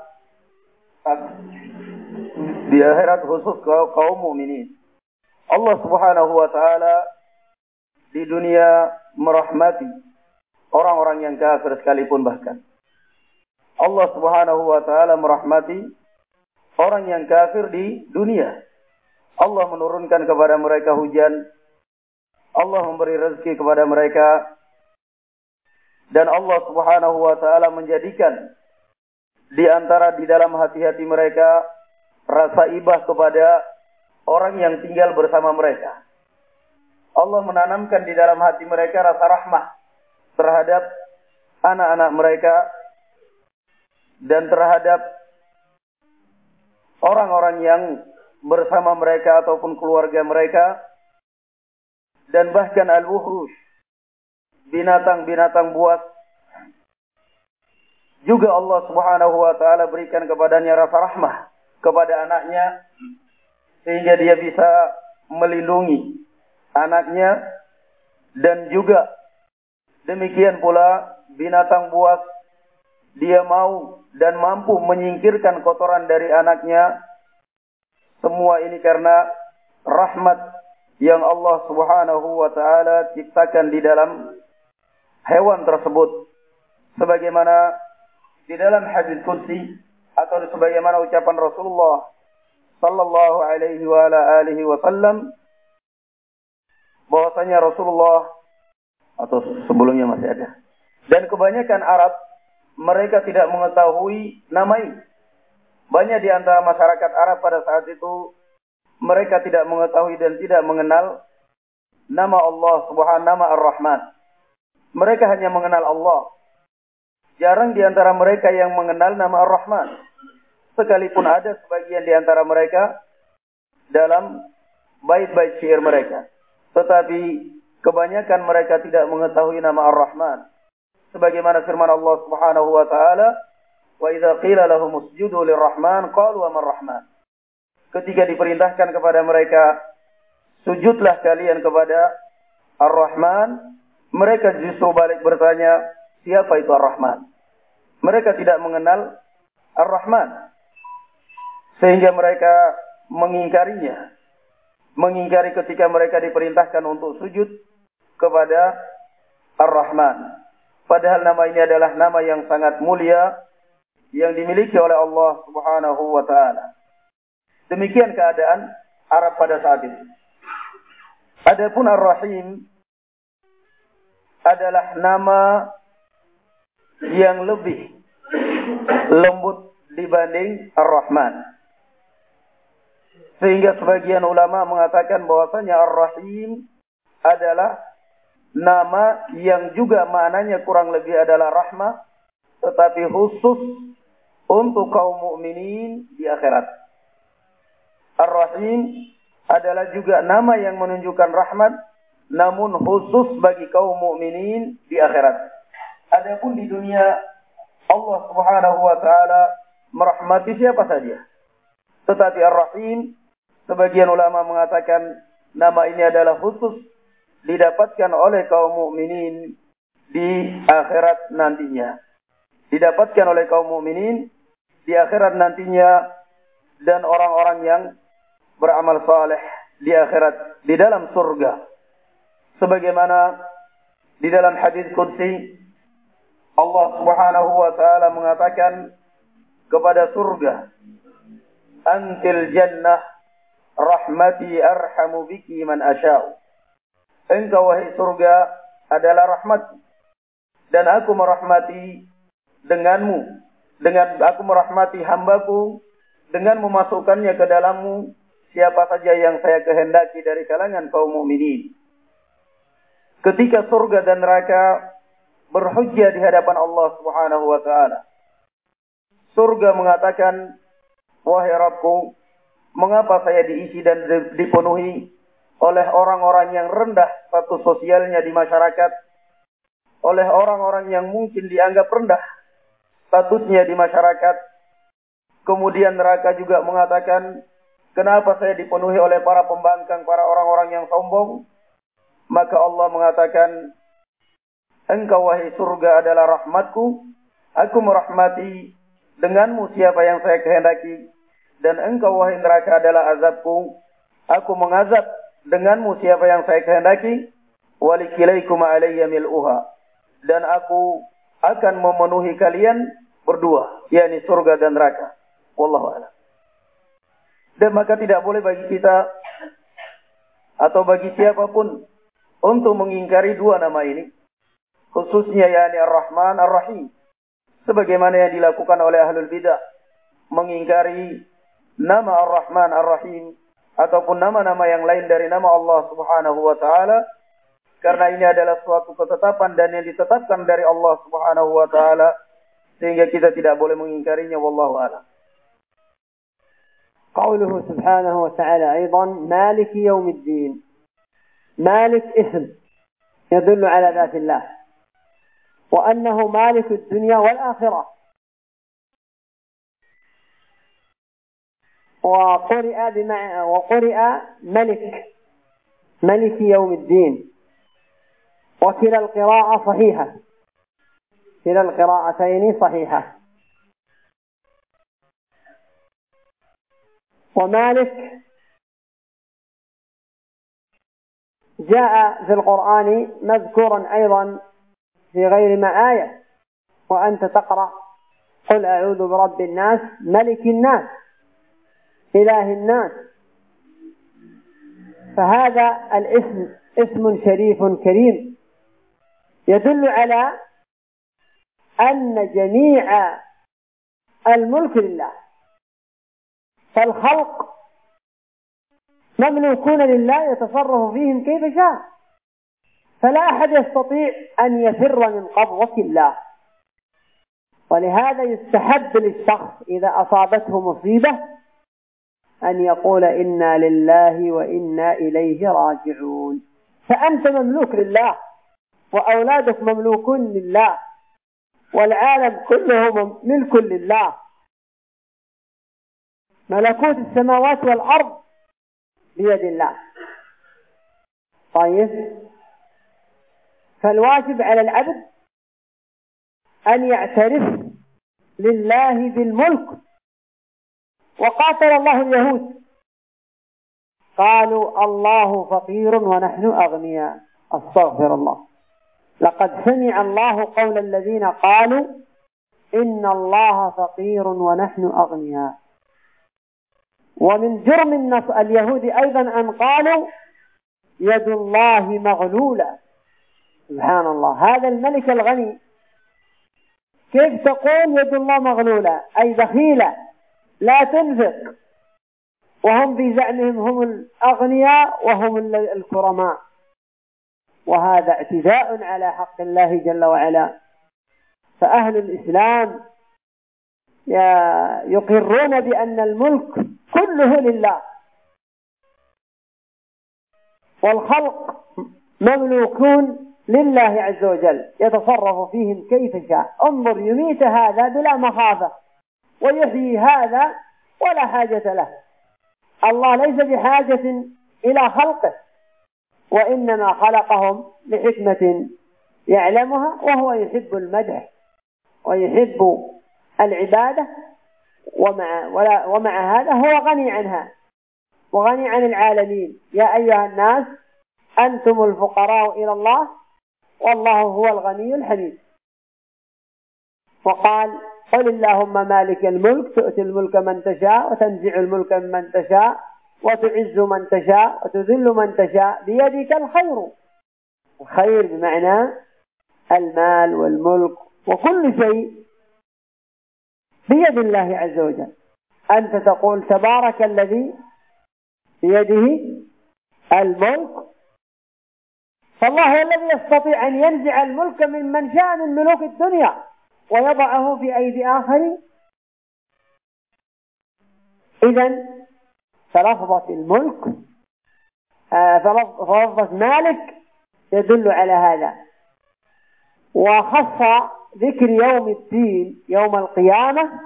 di akhirat khusus kaum mukminin. Allah Subhanahu wa Ta'ala di dunia merahmati orang-orang yang kafir sekalipun, bahkan Allah Subhanahu wa Ta'ala merahmati orang yang kafir di dunia. Allah menurunkan kepada mereka hujan, Allah memberi rezeki kepada mereka, dan Allah Subhanahu wa Ta'ala menjadikan di dalam hati-hati mereka rasa ibah kepada orang yang tinggal bersama mereka. Allah menanamkan di dalam hati mereka rasa rahmah terhadap anak-anak mereka dan terhadap orang-orang yang bersama mereka ataupun keluarga mereka, dan bahkan al-wuhrush, binatang-binatang buas, juga Allah Subhanahu wa taala berikan kepadanya rasa rahmah kepada anaknya sehingga dia bisa melindungi anaknya, dan juga demikian pula binatang buas dia mau dan mampu menyingkirkan kotoran dari anaknya. Semua ini karena rahmat yang Allah Subhanahu wa taala ciptakan di dalam hewan tersebut. Sebagaimana di dalam hadis qudsi atau sebagaimana ucapan Rasulullah sallallahu alaihi wa ala alihi wasallam, bahwasanya Rasulullah, atau sebelumnya masih ada, dan kebanyakan Arab mereka tidak mengetahui nama ini. Banyak di antara masyarakat Arab pada saat itu mereka tidak mengetahui dan tidak mengenal nama Allah Subhanahu, nama Ar-Rahman. Mereka hanya mengenal Allah. Jarang di antara mereka yang mengenal nama Ar-Rahman. Sekalipun ada sebagian di antara mereka dalam bait-bait syair mereka. Tetapi kebanyakan mereka tidak mengetahui nama Ar-Rahman. Sebagaimana firman Allah Subhanahu wa taala, "Wa idza qila lahum usjudu lirrahman qalu wa marrahman." Ketika diperintahkan kepada mereka, sujudlah kalian kepada Ar-Rahman, mereka justru balik bertanya, siapa itu Ar-Rahman? Mereka tidak mengenal Ar-Rahman, sehingga mereka mengingkarinya. Mengingkari ketika mereka diperintahkan untuk sujud kepada Ar-Rahman. Padahal nama ini adalah nama yang sangat mulia yang dimiliki oleh Allah Subhanahu wa taala. Demikian keadaan Arab pada saat itu. Adapun Ar-Rahim adalah nama yang lebih lembut dibanding Ar-Rahman. Sehingga sebagian ulama mengatakan bahwasanya Ar-Rahim adalah nama yang juga maknanya kurang lebih adalah rahmah, tetapi khusus untuk kaum mukminin di akhirat. Ar-Rahim adalah juga nama yang menunjukkan rahmat, namun khusus bagi kaum mukminin di akhirat. Adapun di dunia, Allah Subhanahu wa taala merahmati siapa saja. Tetapi Ar-Rahim, sebagian ulama mengatakan nama ini adalah khusus didapatkan oleh kaum mukminin di akhirat nantinya. Didapatkan oleh kaum mukminin di akhirat nantinya, dan orang-orang yang beramal saleh di akhirat di dalam surga. Sebagaimana di dalam hadis qudsi Allah Subhanahu wa taala mengatakan kepada surga, "Antil jannah rahmati arhamu biki man asya'u." Engkau wahai surga adalah rahmat, dan aku merahmati denganmu, dengan aku merahmati hambaku dengan memasukkannya ke dalammu siapa saja yang saya kehendaki dari kalangan kaum mukminin. Ketika surga dan neraka berhujjah di hadapan Allah Subhanahu wa taala, surga mengatakan, "Wahai Rabbku, mengapa saya diisi dan dipenuhi oleh orang-orang yang rendah status sosialnya di masyarakat, oleh orang-orang yang mungkin dianggap rendah statusnya di masyarakat." Kemudian neraka juga mengatakan, "Kenapa saya dipenuhi oleh para pembangkang, para orang-orang yang sombong?" Maka Allah mengatakan, "Engkau wahai surga adalah rahmatku, aku merahmati denganmu siapa yang saya kehendaki, dan engkau wahai neraka adalah azabku, aku mengazab denganmu siapa yang saya kehendaki, walikilaikum alayya mil'uha, dan aku akan memenuhi kalian berdua, yakni surga dan neraka." Wallahu a'lam. Dan maka tidak boleh bagi kita atau bagi siapapun untuk mengingkari dua nama ini, khususnya yakni Ar-Rahman Ar-Rahim, sebagaimana yang dilakukan oleh ahlul bidah, mengingkari nama Ar-Rahman Ar-Rahim ataupun nama-nama yang lain dari nama Allah Subhanahu wa taala, karena ini adalah suatu ketetapan dan yang ditetapkan dari Allah Subhanahu wa taala, sehingga kita tidak boleh mengingkarinya. Wallahu a'lam. قوله سبحانه وتعالى أيضا مالك يوم الدين. مالك اسم يدل على ذات الله وأنه مالك الدنيا والآخرة. وقرئ ملك يوم الدين، وكلا القراءة صحيحة، كلا القراءتين صحيحة. ومالك جاء في القرآن مذكورا أيضا في غير ما آية، وأنت تقرأ قل أعوذ برب الناس ملك الناس إله الناس. فهذا الاسم اسم شريف كريم يدل على أن جميع الملك لله، فالخلق مملوكون لله يتصرف فيهم كيف شاء، فلا أحد يستطيع أن يفر من قبضة الله. ولهذا يستحب للشخص إذا أصابته مصيبة أن يقول إنا لله وإنا إليه راجعون، فأنت مملوك لله، وأولادك مملوكون لله، والعالم كله ملك لله، ملكوت السماوات والأرض بيد الله. طيب، فالواجب على العبد أن يعترف لله بالملك. وقاتل الله اليهود قالوا الله فقير ونحن أغنياء. استغفر الله. لقد سمع الله قول الذين قالوا إن الله فقير ونحن أغنياء. ومن جرم اليهود أيضا أن قالوا يد الله مغلولة. سبحان الله، هذا الملك الغني كيف تقول يد الله مغلولة؟ أي بخيلة لا تنفق، وهم في زعمهم هم الأغنياء وهم الكرماء، وهذا اعتداء على حق الله جل وعلا. فأهل الإسلام يقرون بأن الملك كله لله، والخلق مملوكون لله عز وجل يتصرف فيهم كيف شاء. انظر، يميت هذا بلا مخافة ويحيي هذا ولا حاجة له. الله ليس بحاجة إلى خلقه، وإنما خلقهم لحكمة يعلمها، وهو يحب المدح ويحب العبادة، ومع هذا هو غني عنها وغني عن العالمين. يا أيها الناس أنتم الفقراء إلى الله والله هو الغني الحميد. وقال قل اللهم مالك الملك تؤتي الملك من تشاء وتنزع الملك ممن تشاء وتعز من تشاء وتذل من تشاء بيدك الخير. الخير بمعنى المال والملك وكل شيء بيد الله عز وجل. أنت تقول تبارك الذي بيده الملك، فالله هو الذي يستطيع أن ينزع الملك من شاء من ملوك الدنيا ويضعه في أيدي آخرين. إذن فلفظة الملك فلفظة مالك يدل على هذا. وخص ذكر يوم الدين يوم القيامة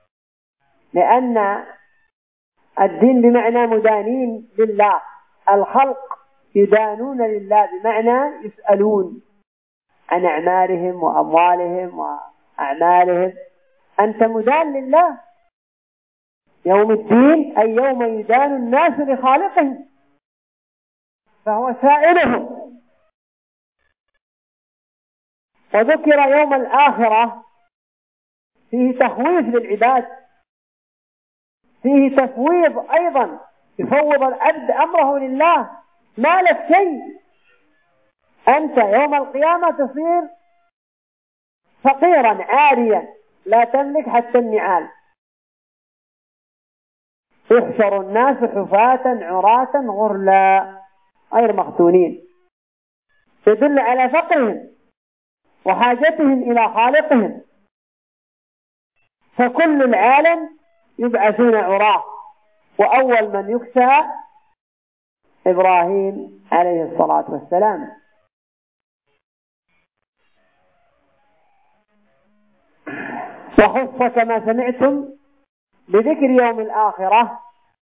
لأن الدين بمعنى مدانين لله، الخلق يدانون لله بمعنى يسألون عن أعمالهم وأموالهم وأعمالهم. أنت مدان لله. يوم الدين أي يوم يدان الناس لخالقهم، فهو سائلهم. وذكر يوم الآخرة فيه تخويف للعباد، فيه تفويض أيضا، يفوض العبد أمره لله. ما لك شيء، أنت يوم القيامة تصير فقيرا عاريا لا تملك حتى النعال. يحشر الناس حفاة عراة غرلا غير مختونين، يدل على فقرهم وحاجتهم إلى خالقهم، فكل العالم يبعثون عراة، وأول من يكسى إبراهيم عليه الصلاة والسلام. وخص كما سمعتم بذكر يوم الآخرة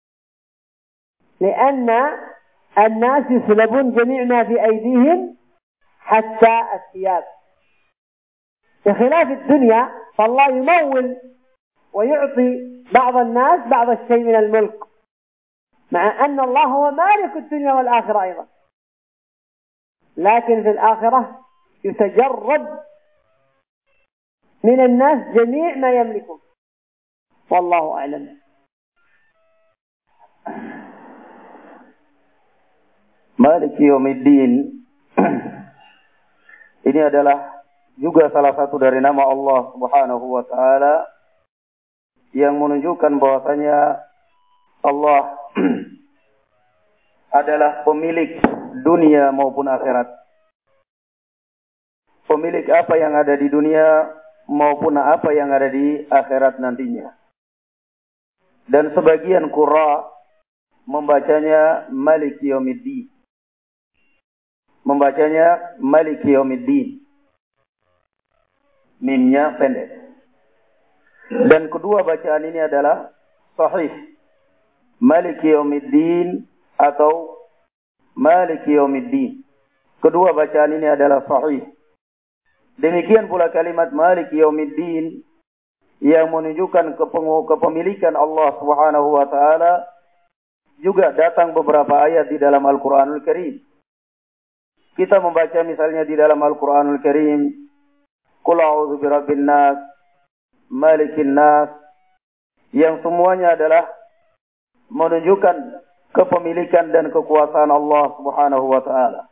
لأن الناس يسلبون جميع ما في أيديهم حتى الثياب، بخلاف الدنيا فالله يمول ويعطي بعض الناس بعض الشيء من الملك، مع أن الله هو مالك الدنيا والآخرة أيضا، لكن في الآخرة يتجرد من الناس جميع ما يملكون، والله أعلم. Maliki Yaumiddin ini adalah juga salah satu dari nama Allah Subhanahu wa taala yang menunjukkan bahwasanya Allah adalah pemilik dunia maupun akhirat. Pemilik apa yang ada di dunia maupun apa yang ada di akhirat nantinya. Dan sebagian qurra membacanya Maliki Yaumiddin. Membacanya Maliki Yaumiddin. Mimnya pendek. Dan kedua bacaan ini adalah sahih. Maliki Yaumiddin atau Maliki Yaumiddin. Kedua bacaan ini adalah sahih. Demikian pula kalimat Maliki Yaumiddin yang menunjukkan kepemilikan Allah Subhanahu wa taala juga datang beberapa ayat di dalam Al-Qur'anul Karim. Kita membaca misalnya di dalam Al-Qur'anul Karim, Qul a'udzu birabbin nas, malikin nas, yang semuanya adalah menunjukkan kepemilikan dan kekuasaan Allah Subhanahu wa taala.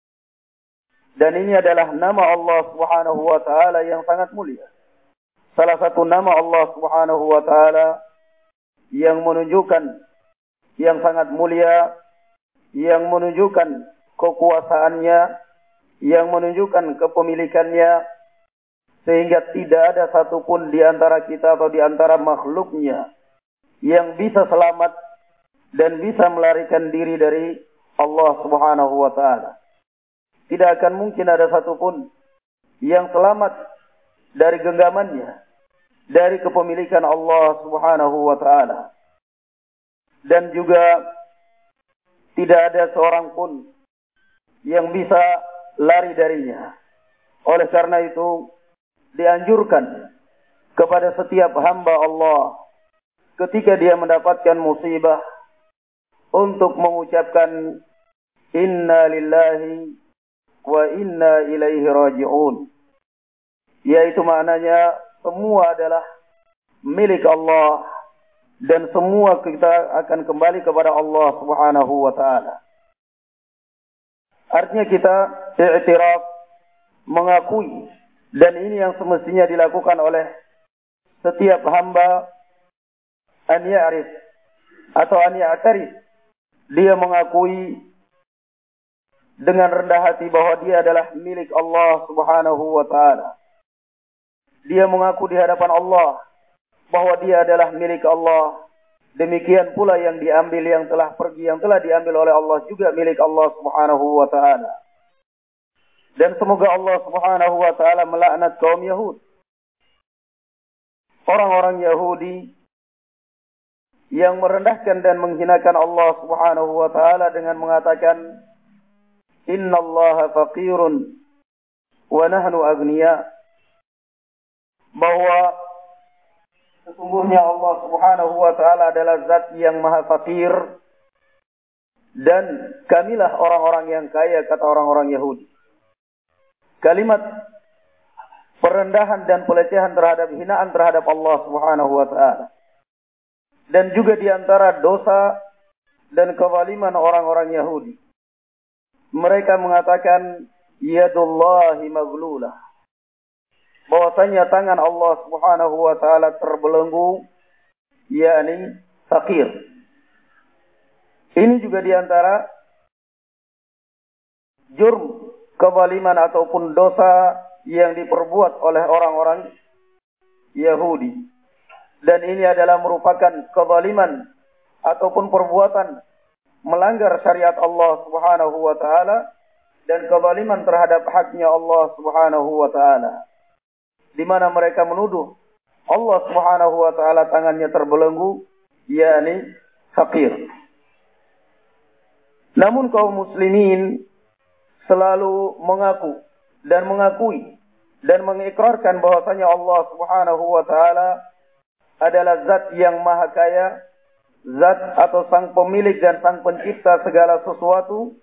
Dan ini adalah nama Allah Subhanahu wa taala yang sangat mulia. Salah satu nama Allah Subhanahu wa taala yang menunjukkan yang sangat mulia, yang menunjukkan kekuasaannya, yang menunjukkan kepemilikannya, sehingga tidak ada satupun di antara kita atau di antara makhluknya yang bisa selamat dan bisa melarikan diri dari Allah Subhanahu wa taala. Tidak akan mungkin ada satupun yang selamat dari genggamannya, dari kepemilikan Allah Subhanahu wa taala. Dan juga tidak ada seorang pun yang bisa lari darinya. Oleh karena itu dianjurkan kepada setiap hamba Allah ketika dia mendapatkan musibah untuk mengucapkan inna lillahi wa inna ilaihi raji'un. Yaitu maknanya semua adalah milik Allah dan semua kita akan kembali kepada Allah Subhanahu wa taala. Artinya kita i'tiraf, mengakui, dan ini yang semestinya dilakukan oleh setiap hamba, an ya'rif atau an ya'tarif. Dia mengakui dengan rendah hati bahwa dia adalah milik Allah Subhanahu wa taala. Dia mengaku di hadapan Allah bahwa dia adalah milik Allah. Demikian pula yang diambil, yang telah pergi, yang telah diambil oleh Allah juga milik Allah Subhanahu wa taala. Dan semoga Allah Subhanahu wa taala melaknat kaum Yahud. Orang-orang Yahudi yang merendahkan dan menghinakan Allah Subhanahu wa taala dengan mengatakan Inna Allah faqirun wa nahnu agniya, bahwa sesungguhnya Allah Subhanahu wa taala adalah zat yang maha fakir dan kamilah orang-orang yang kaya, kata orang-orang Yahudi. Kalimat perendahan dan pelecehan terhadap, hinaan terhadap Allah Subhanahu wa taala. Dan juga di antara dosa dan kezaliman orang-orang Yahudi, mereka mengatakan yadullahi maglulah, bahwasanya tangan Allah Subhanahu wa taala terbelenggu, yakni fakir. Ini juga diantara jurm, kezaliman ataupun dosa yang diperbuat oleh orang-orang Yahudi. Dan ini adalah merupakan kezaliman ataupun perbuatan melanggar syariat Allah Subhanahu wa taala dan kezaliman terhadap haknya Allah Subhanahu wa taala. Di mana mereka menuduh Allah Subhanahu wa taala tangannya terbelenggu, yakni fakir. Namun kaum muslimin selalu mengaku dan mengakui dan mengikrarkan bahwasanya Allah Subhanahu wa taala adalah zat yang maha kaya, zat atau sang pemilik dan sang pencipta segala sesuatu.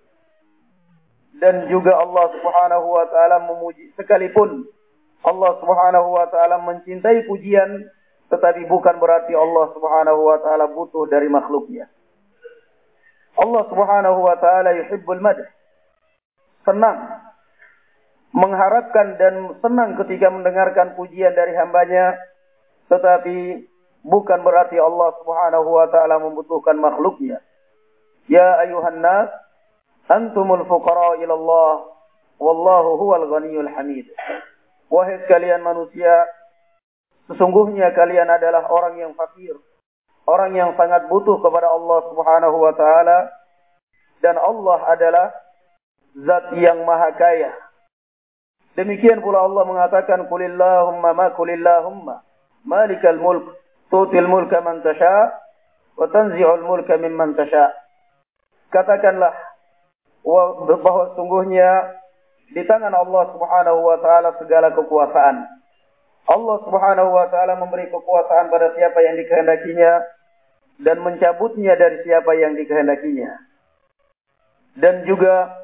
Dan juga Allah Subhanahu wa taala memuji, sekalipun Allah Subhanahu wa taala mencintai pujian, tetapi bukan berarti Allah Subhanahu wa taala butuh dari makhluknya. Allah Subhanahu wa taala yuhibbul madh. Senang, mengharapkan dan senang ketika mendengarkan pujian dari hambanya, tetapi bukan berarti Allah Subhanahu wa taala membutuhkan makhluknya. Ya ayuhan nas, antumul fuqara ila Allah, wallahu huwal ghaniyul hamid. Wahai sekalian manusia, sesungguhnya kalian adalah orang yang fakir, orang yang sangat butuh kepada Allah Subhanahu wa taala, dan Allah adalah zat yang maha kaya. Demikian pula Allah mengatakan, Qulillahumma malikal mulk tu'til mulka man tasha wa tanzi'ul mulka mimman tasha. Katakanlah bahwa sungguhnya di tangan Allah Subhanahu wa taala segala kekuasaan. Allah Subhanahu wa taala memberi kekuasaan pada siapa yang dikehendakinya dan mencabutnya dari siapa yang dikehendakinya. Dan juga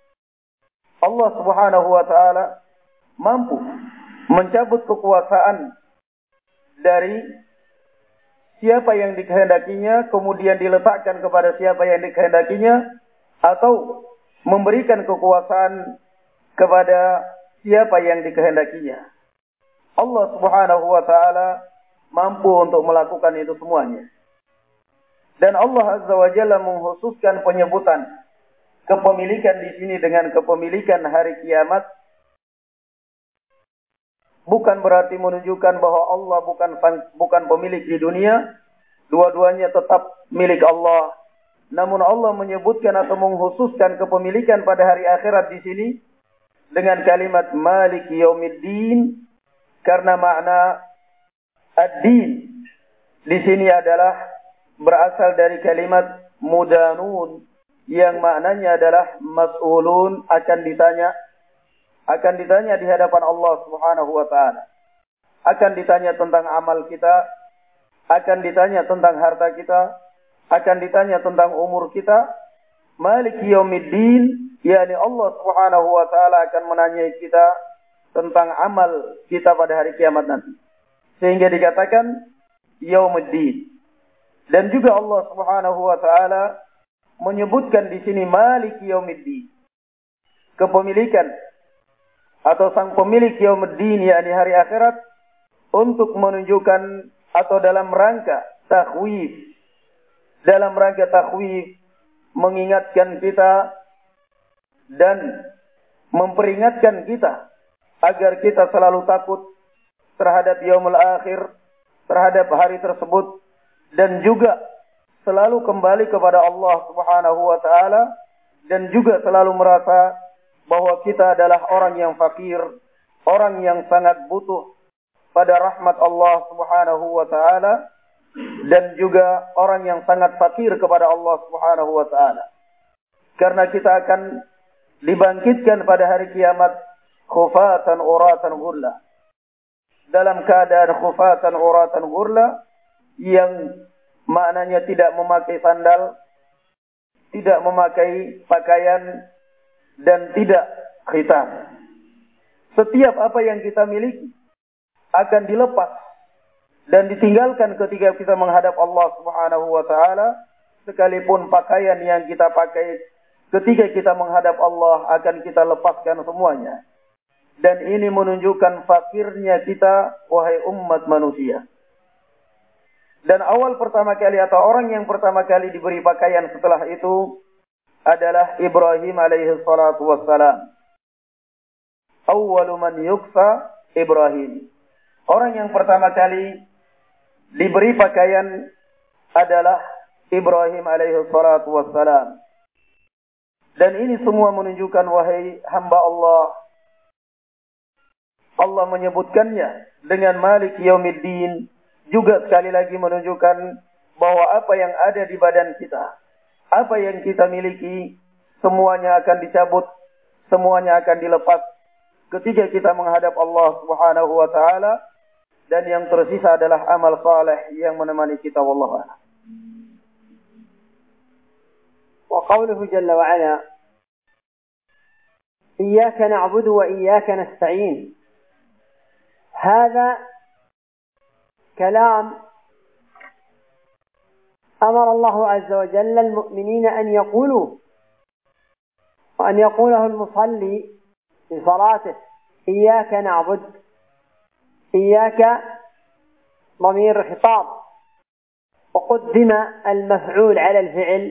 Allah Subhanahu wa taala mampu mencabut kekuasaan dari siapa yang dikehendakinya kemudian diletakkan kepada siapa yang dikehendakinya, atau memberikan kekuasaan kepada siapa yang dikehendakinya. Allah Subhanahu wa taala mampu untuk melakukan itu semuanya. Dan Allah Azza wa Jalla mengkhususkan penyebutan kepemilikan di sini dengan kepemilikan hari kiamat, bukan berarti menunjukkan bahwa Allah bukan pemilik di dunia. Dua-duanya tetap milik Allah. Namun Allah menyebutkan atau mengkhususkan kepemilikan pada hari akhirat di sini dengan kalimat Maliki Yaumiddin, karena makna ad-din di sini adalah berasal dari kalimat mudanun, yang maknanya adalah mas'ulun, akan ditanya di hadapan Allah Subhanahu wa taala. Akan ditanya tentang amal kita, akan ditanya tentang harta kita, akan ditanya tentang umur kita. Maliki Yaumiddin, yakni Allah Subhanahu wa taala akan menanyai kita tentang amal kita pada hari kiamat nanti. Sehingga dikatakan Yaumuddin. Dan juga Allah Subhanahu wa taala menyebutkan di sini Maliki Yaumiddin, kepemilikan atau sang pemilik Yaumuddin, yakni hari akhirat, untuk menunjukkan atau dalam rangka takhwif, mengingatkan kita dan memperingatkan kita agar kita selalu takut terhadap yaumul akhir, terhadap hari tersebut, dan juga selalu kembali kepada Allah Subhanahu wa taala, dan juga selalu merasa bahwa kita adalah orang yang fakir, orang yang sangat butuh pada rahmat Allah Subhanahu wa taala, dan juga orang yang sangat fakir kepada Allah Subhanahu wa taala. Karena kita akan dibangkitkan pada hari kiamat khufatan uratan ghurla, dalam keadaan khufatan uratan ghurla, yang maknanya tidak memakai sandal, tidak memakai pakaian, dan tidak khitam. Setiap apa yang kita miliki akan dilepas dan ditinggalkan ketika kita menghadap Allah Subhanahu wa taala, sekalipun pakaian yang kita pakai ketika kita menghadap Allah akan kita lepaskan semuanya. Dan ini menunjukkan fakirnya kita, wahai umat manusia. Dan awal pertama kali atau orang yang pertama kali diberi pakaian setelah itu adalah Ibrahim alaihi salatu wassalam. Awwalu man yuksa Ibrahim. Orang yang pertama kali diberi pakaian adalah Ibrahim alaihi salatu wassalam. Dan ini semua menunjukkan, wahai hamba Allah, Allah menyebutkannya dengan Malik Yaumiddin, juga sekali lagi menunjukkan bahwa apa yang ada di badan kita, apa yang kita miliki, semuanya akan dicabut, semuanya akan dilepas ketika kita menghadap Allah Subhanahu wa taala, dan yang tersisa adalah amal saleh yang menemani kita, wallahu a'lam. Wa qawluhu jalla wa ala iyyaka na'budu wa iyyaka nasta'in. هذا كلام أمر الله عز وجل المؤمنين أن يقولوا، وأن يقوله المصلي في صلاته. إياك نعبد، إياك ضمير خطاب، وقدم المفعول على الفعل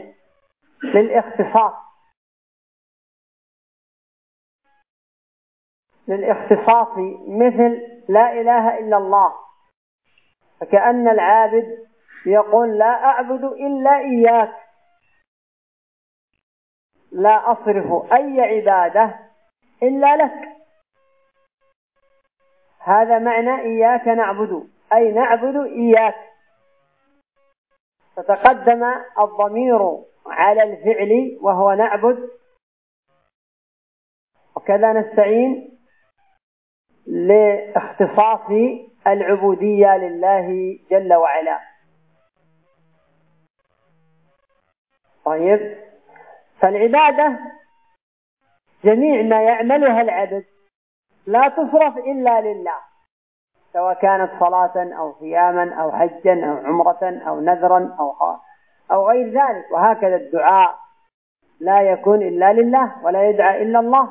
للاختصاص، مثل لا إله إلا الله، فكأن العابد يقول لا أعبد إلا إياك، لا أصرف أي عبادة إلا لك. هذا معنى إياك نعبد، أي نعبد إياك. فتقدم الضمير على الفعل وهو نعبد، وكذا نستعين لاختصاص العبودية لله جل وعلا. طيب، فالعبادة جميع ما يعملها العبد لا تصرف إلا لله، سواء كانت صلاة أو صياما أو حجا أو عمرة أو نذرا أو غير ذلك. وهكذا الدعاء لا يكون إلا لله، ولا يدعى إلا الله.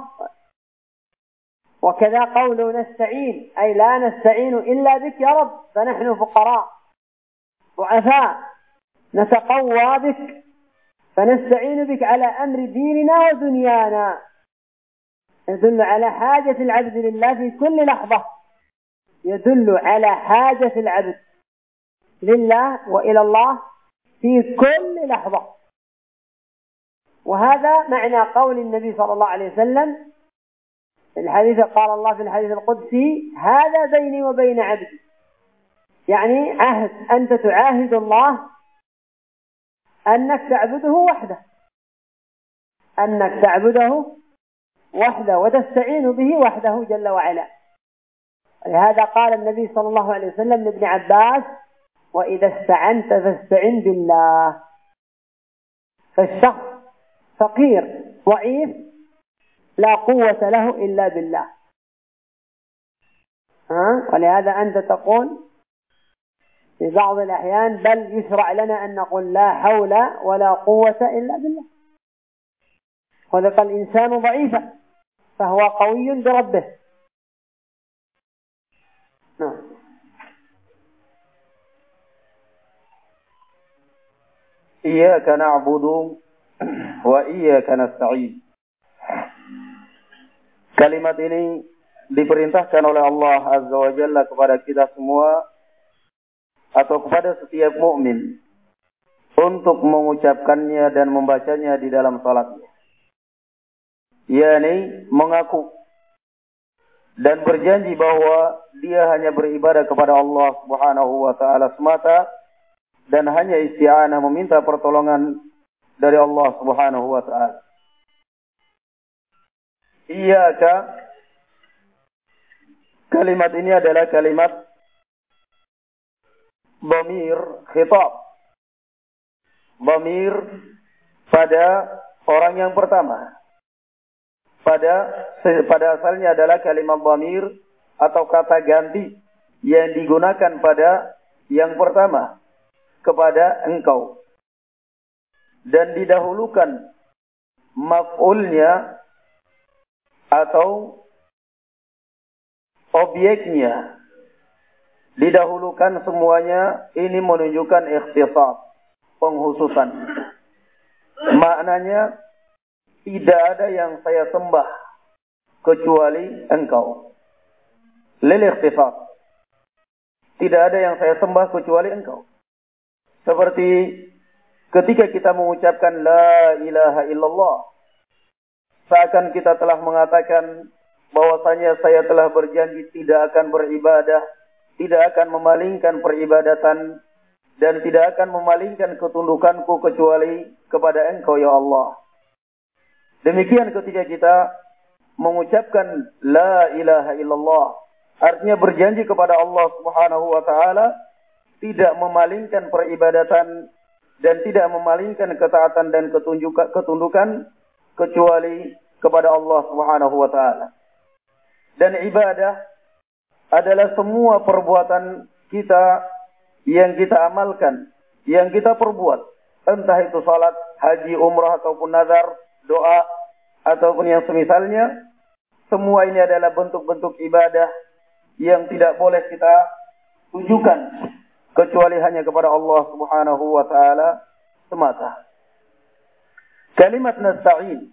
وكذا قوله نستعين، أي لا نستعين إلا بك يا رب، فنحن فقراء ضعفاء نتقوى بك، فنستعين بك على أمر ديننا ودنيانا. يدل على حاجة العبد لله في كل لحظة، يدل على حاجة العبد لله وإلى الله في كل لحظة. وهذا معنى قول النبي صلى الله عليه وسلم في الحديث، قال الله في الحديث القدسي هذا بيني وبين عبدي، يعني عهد، أنت تعاهد الله أنك تعبده وحده، أنك تعبده وحده وتستعين به وحده جل وعلا. لهذا قال النبي صلى الله عليه وسلم لابن عباس وإذا استعنت فاستعن بالله. فالشخص فقير ضعيف لا قوة له إلا بالله، ولهذا أنت تقول في بعض الأحيان بل يشرع لنا أن نقول لا حول ولا قوة إلا بالله. خلق الإنسان ضعيفا فهو قوي بربه. إياك نعبد وإياك نستعين. Kalimat ini diperintahkan oleh Allah Azza wa Jalla kepada kita semua atau kepada setiap mukmin untuk mengucapkannya dan membacanya di dalam salatnya. yakni mengaku dan berjanji bahwa dia hanya beribadah kepada Allah Subhanahu wa taala semata dan hanya isti'anah meminta pertolongan dari Allah Subhanahu wa taala. Iyyaka, kalimat ini adalah kalimat dhamir khitab. Dhamir pada orang yang pertama. Pada asalnya adalah kalimat dhamir atau kata ganti yang digunakan pada yang pertama kepada engkau. Dan didahulukan maf'ulnya atau objeknya didahulukan semuanya, ini menunjukkan ikhtisas, penghususan. Maknanya, tidak ada yang saya sembah kecuali Engkau. Lil ikhtisas. Tidak ada yang saya sembah kecuali Engkau. Seperti ketika kita mengucapkan la ilaha illallah, seakan kita telah mengatakan bahwasanya saya telah berjanji tidak akan beribadah, tidak akan memalingkan peribadatan, dan tidak akan memalingkan ketundukanku kecuali kepada Engkau ya Allah. Demikian ketika kita mengucapkan la ilaha illallah, artinya berjanji kepada Allah Subhanahu wa taala tidak memalingkan peribadatan dan tidak memalingkan ketaatan dan ketundukan kecuali kepada Allah Subhanahu wa taala. Dan ibadah adalah semua perbuatan kita yang kita amalkan, yang kita perbuat, entah itu salat, haji, umrah ataupun nazar, doa ataupun yang semisalnya, semua ini adalah bentuk-bentuk ibadah yang tidak boleh kita tujukan kecuali hanya kepada Allah Subhanahu wa taala semata. Kalimat nasta'in.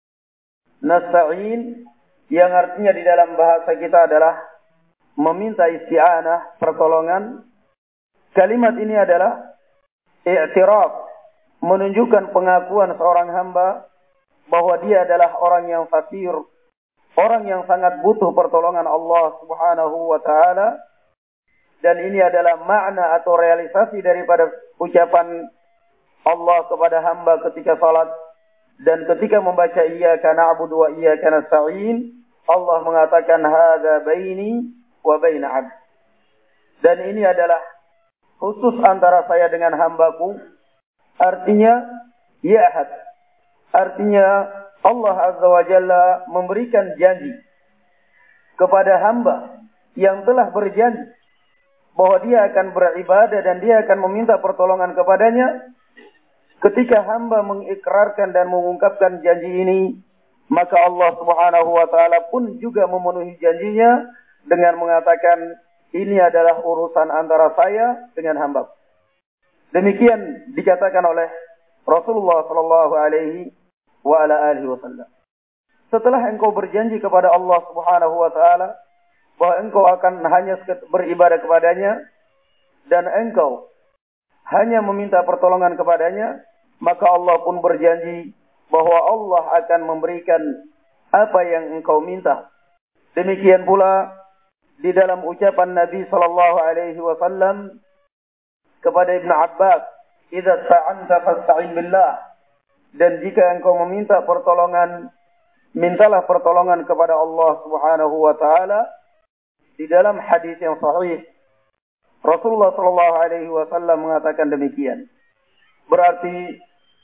Nasta'in yang artinya di dalam bahasa kita adalah meminta isti'anah, pertolongan. Kalimat ini adalah i'tiraf, menunjukkan pengakuan seorang hamba bahwa dia adalah orang yang fakir, orang yang sangat butuh pertolongan Allah Subhanahu wa taala. Dan ini adalah makna atau realisasi daripada ucapan Allah kepada hamba ketika salat dan ketika membaca iyyaka na'budu wa iyyaka nasta'in. Allah mengatakan hadza baini wa baina 'abd. Dan ini adalah khusus antara saya dengan hambaku. Artinya ya ahad. Artinya Allah Azza wa Jalla memberikan janji kepada hamba yang telah berjanji bahwa dia akan beribadah dan dia akan meminta pertolongan kepadanya. Ketika hamba mengikrarkan dan mengungkapkan janji ini, maka Allah Subhanahu wa taala pun juga memenuhi janjinya dengan mengatakan ini adalah urusan antara saya dengan hamba. Demikian dikatakan oleh Rasulullah sallallahu alaihi wa ala alihi wasallam. Setelah engkau berjanji kepada Allah Subhanahu wa taala bahwa engkau akan hanya beribadah kepadanya dan engkau hanya meminta pertolongan kepadanya, maka Allah pun berjanji bahwa Allah akan memberikan apa yang engkau minta. Demikian pula di dalam ucapan Nabi sallallahu alaihi wasallam kepada Ibnu Abbas, "Idza sta'anta fasta'in billah." Dan jika engkau meminta pertolongan, mintalah pertolongan kepada Allah Subhanahu wa taala. Di dalam hadis yang sahih, Rasulullah sallallahu alaihi wasallam mengatakan demikian. Berarti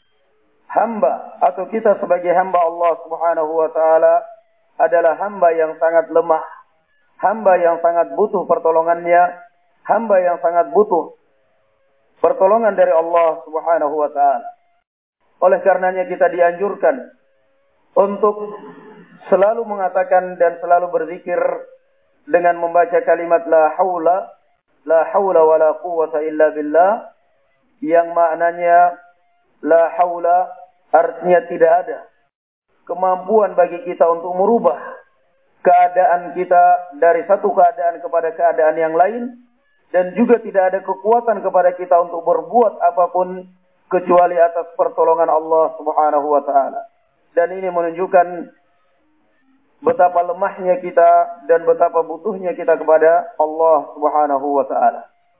hamba atau kita sebagai hamba Allah Subhanahu wa taala adalah hamba yang sangat lemah, hamba yang sangat butuh pertolongannya, hamba yang sangat butuh pertolongan dari Allah Subhanahu wa taala. Oleh karenanya kita dianjurkan untuk selalu mengatakan dan selalu berzikir dengan membaca kalimat la haula wala quwwata illa billah, yang maknanya la haula artinya tidak ada kemampuan bagi kita untuk merubah keadaan kita dari satu keadaan kepada keadaan yang lain, dan juga tidak ada kekuatan kepada kita untuk berbuat apapun kecuali atas pertolongan Allah Subhanahu wa taala. Dan ini menunjukkan betapa lemahnya kita dan betapa butuhnya kita kepada Allah Subhanahu wa taala.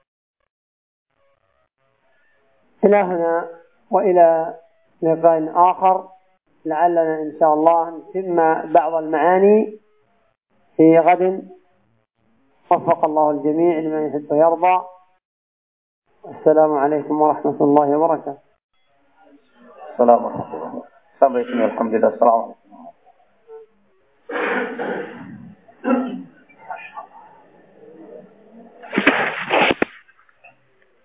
إلى هنا وإلى لقاء آخر، لعلنا إن شاء الله نتم بعض المعاني في غد. وفق الله الجميع لما يحب ويرضى. السلام عليكم ورحمة الله وبركاته. السلام ورحمة الله. Sampai sini alhamdulillah. Assalamualaikum.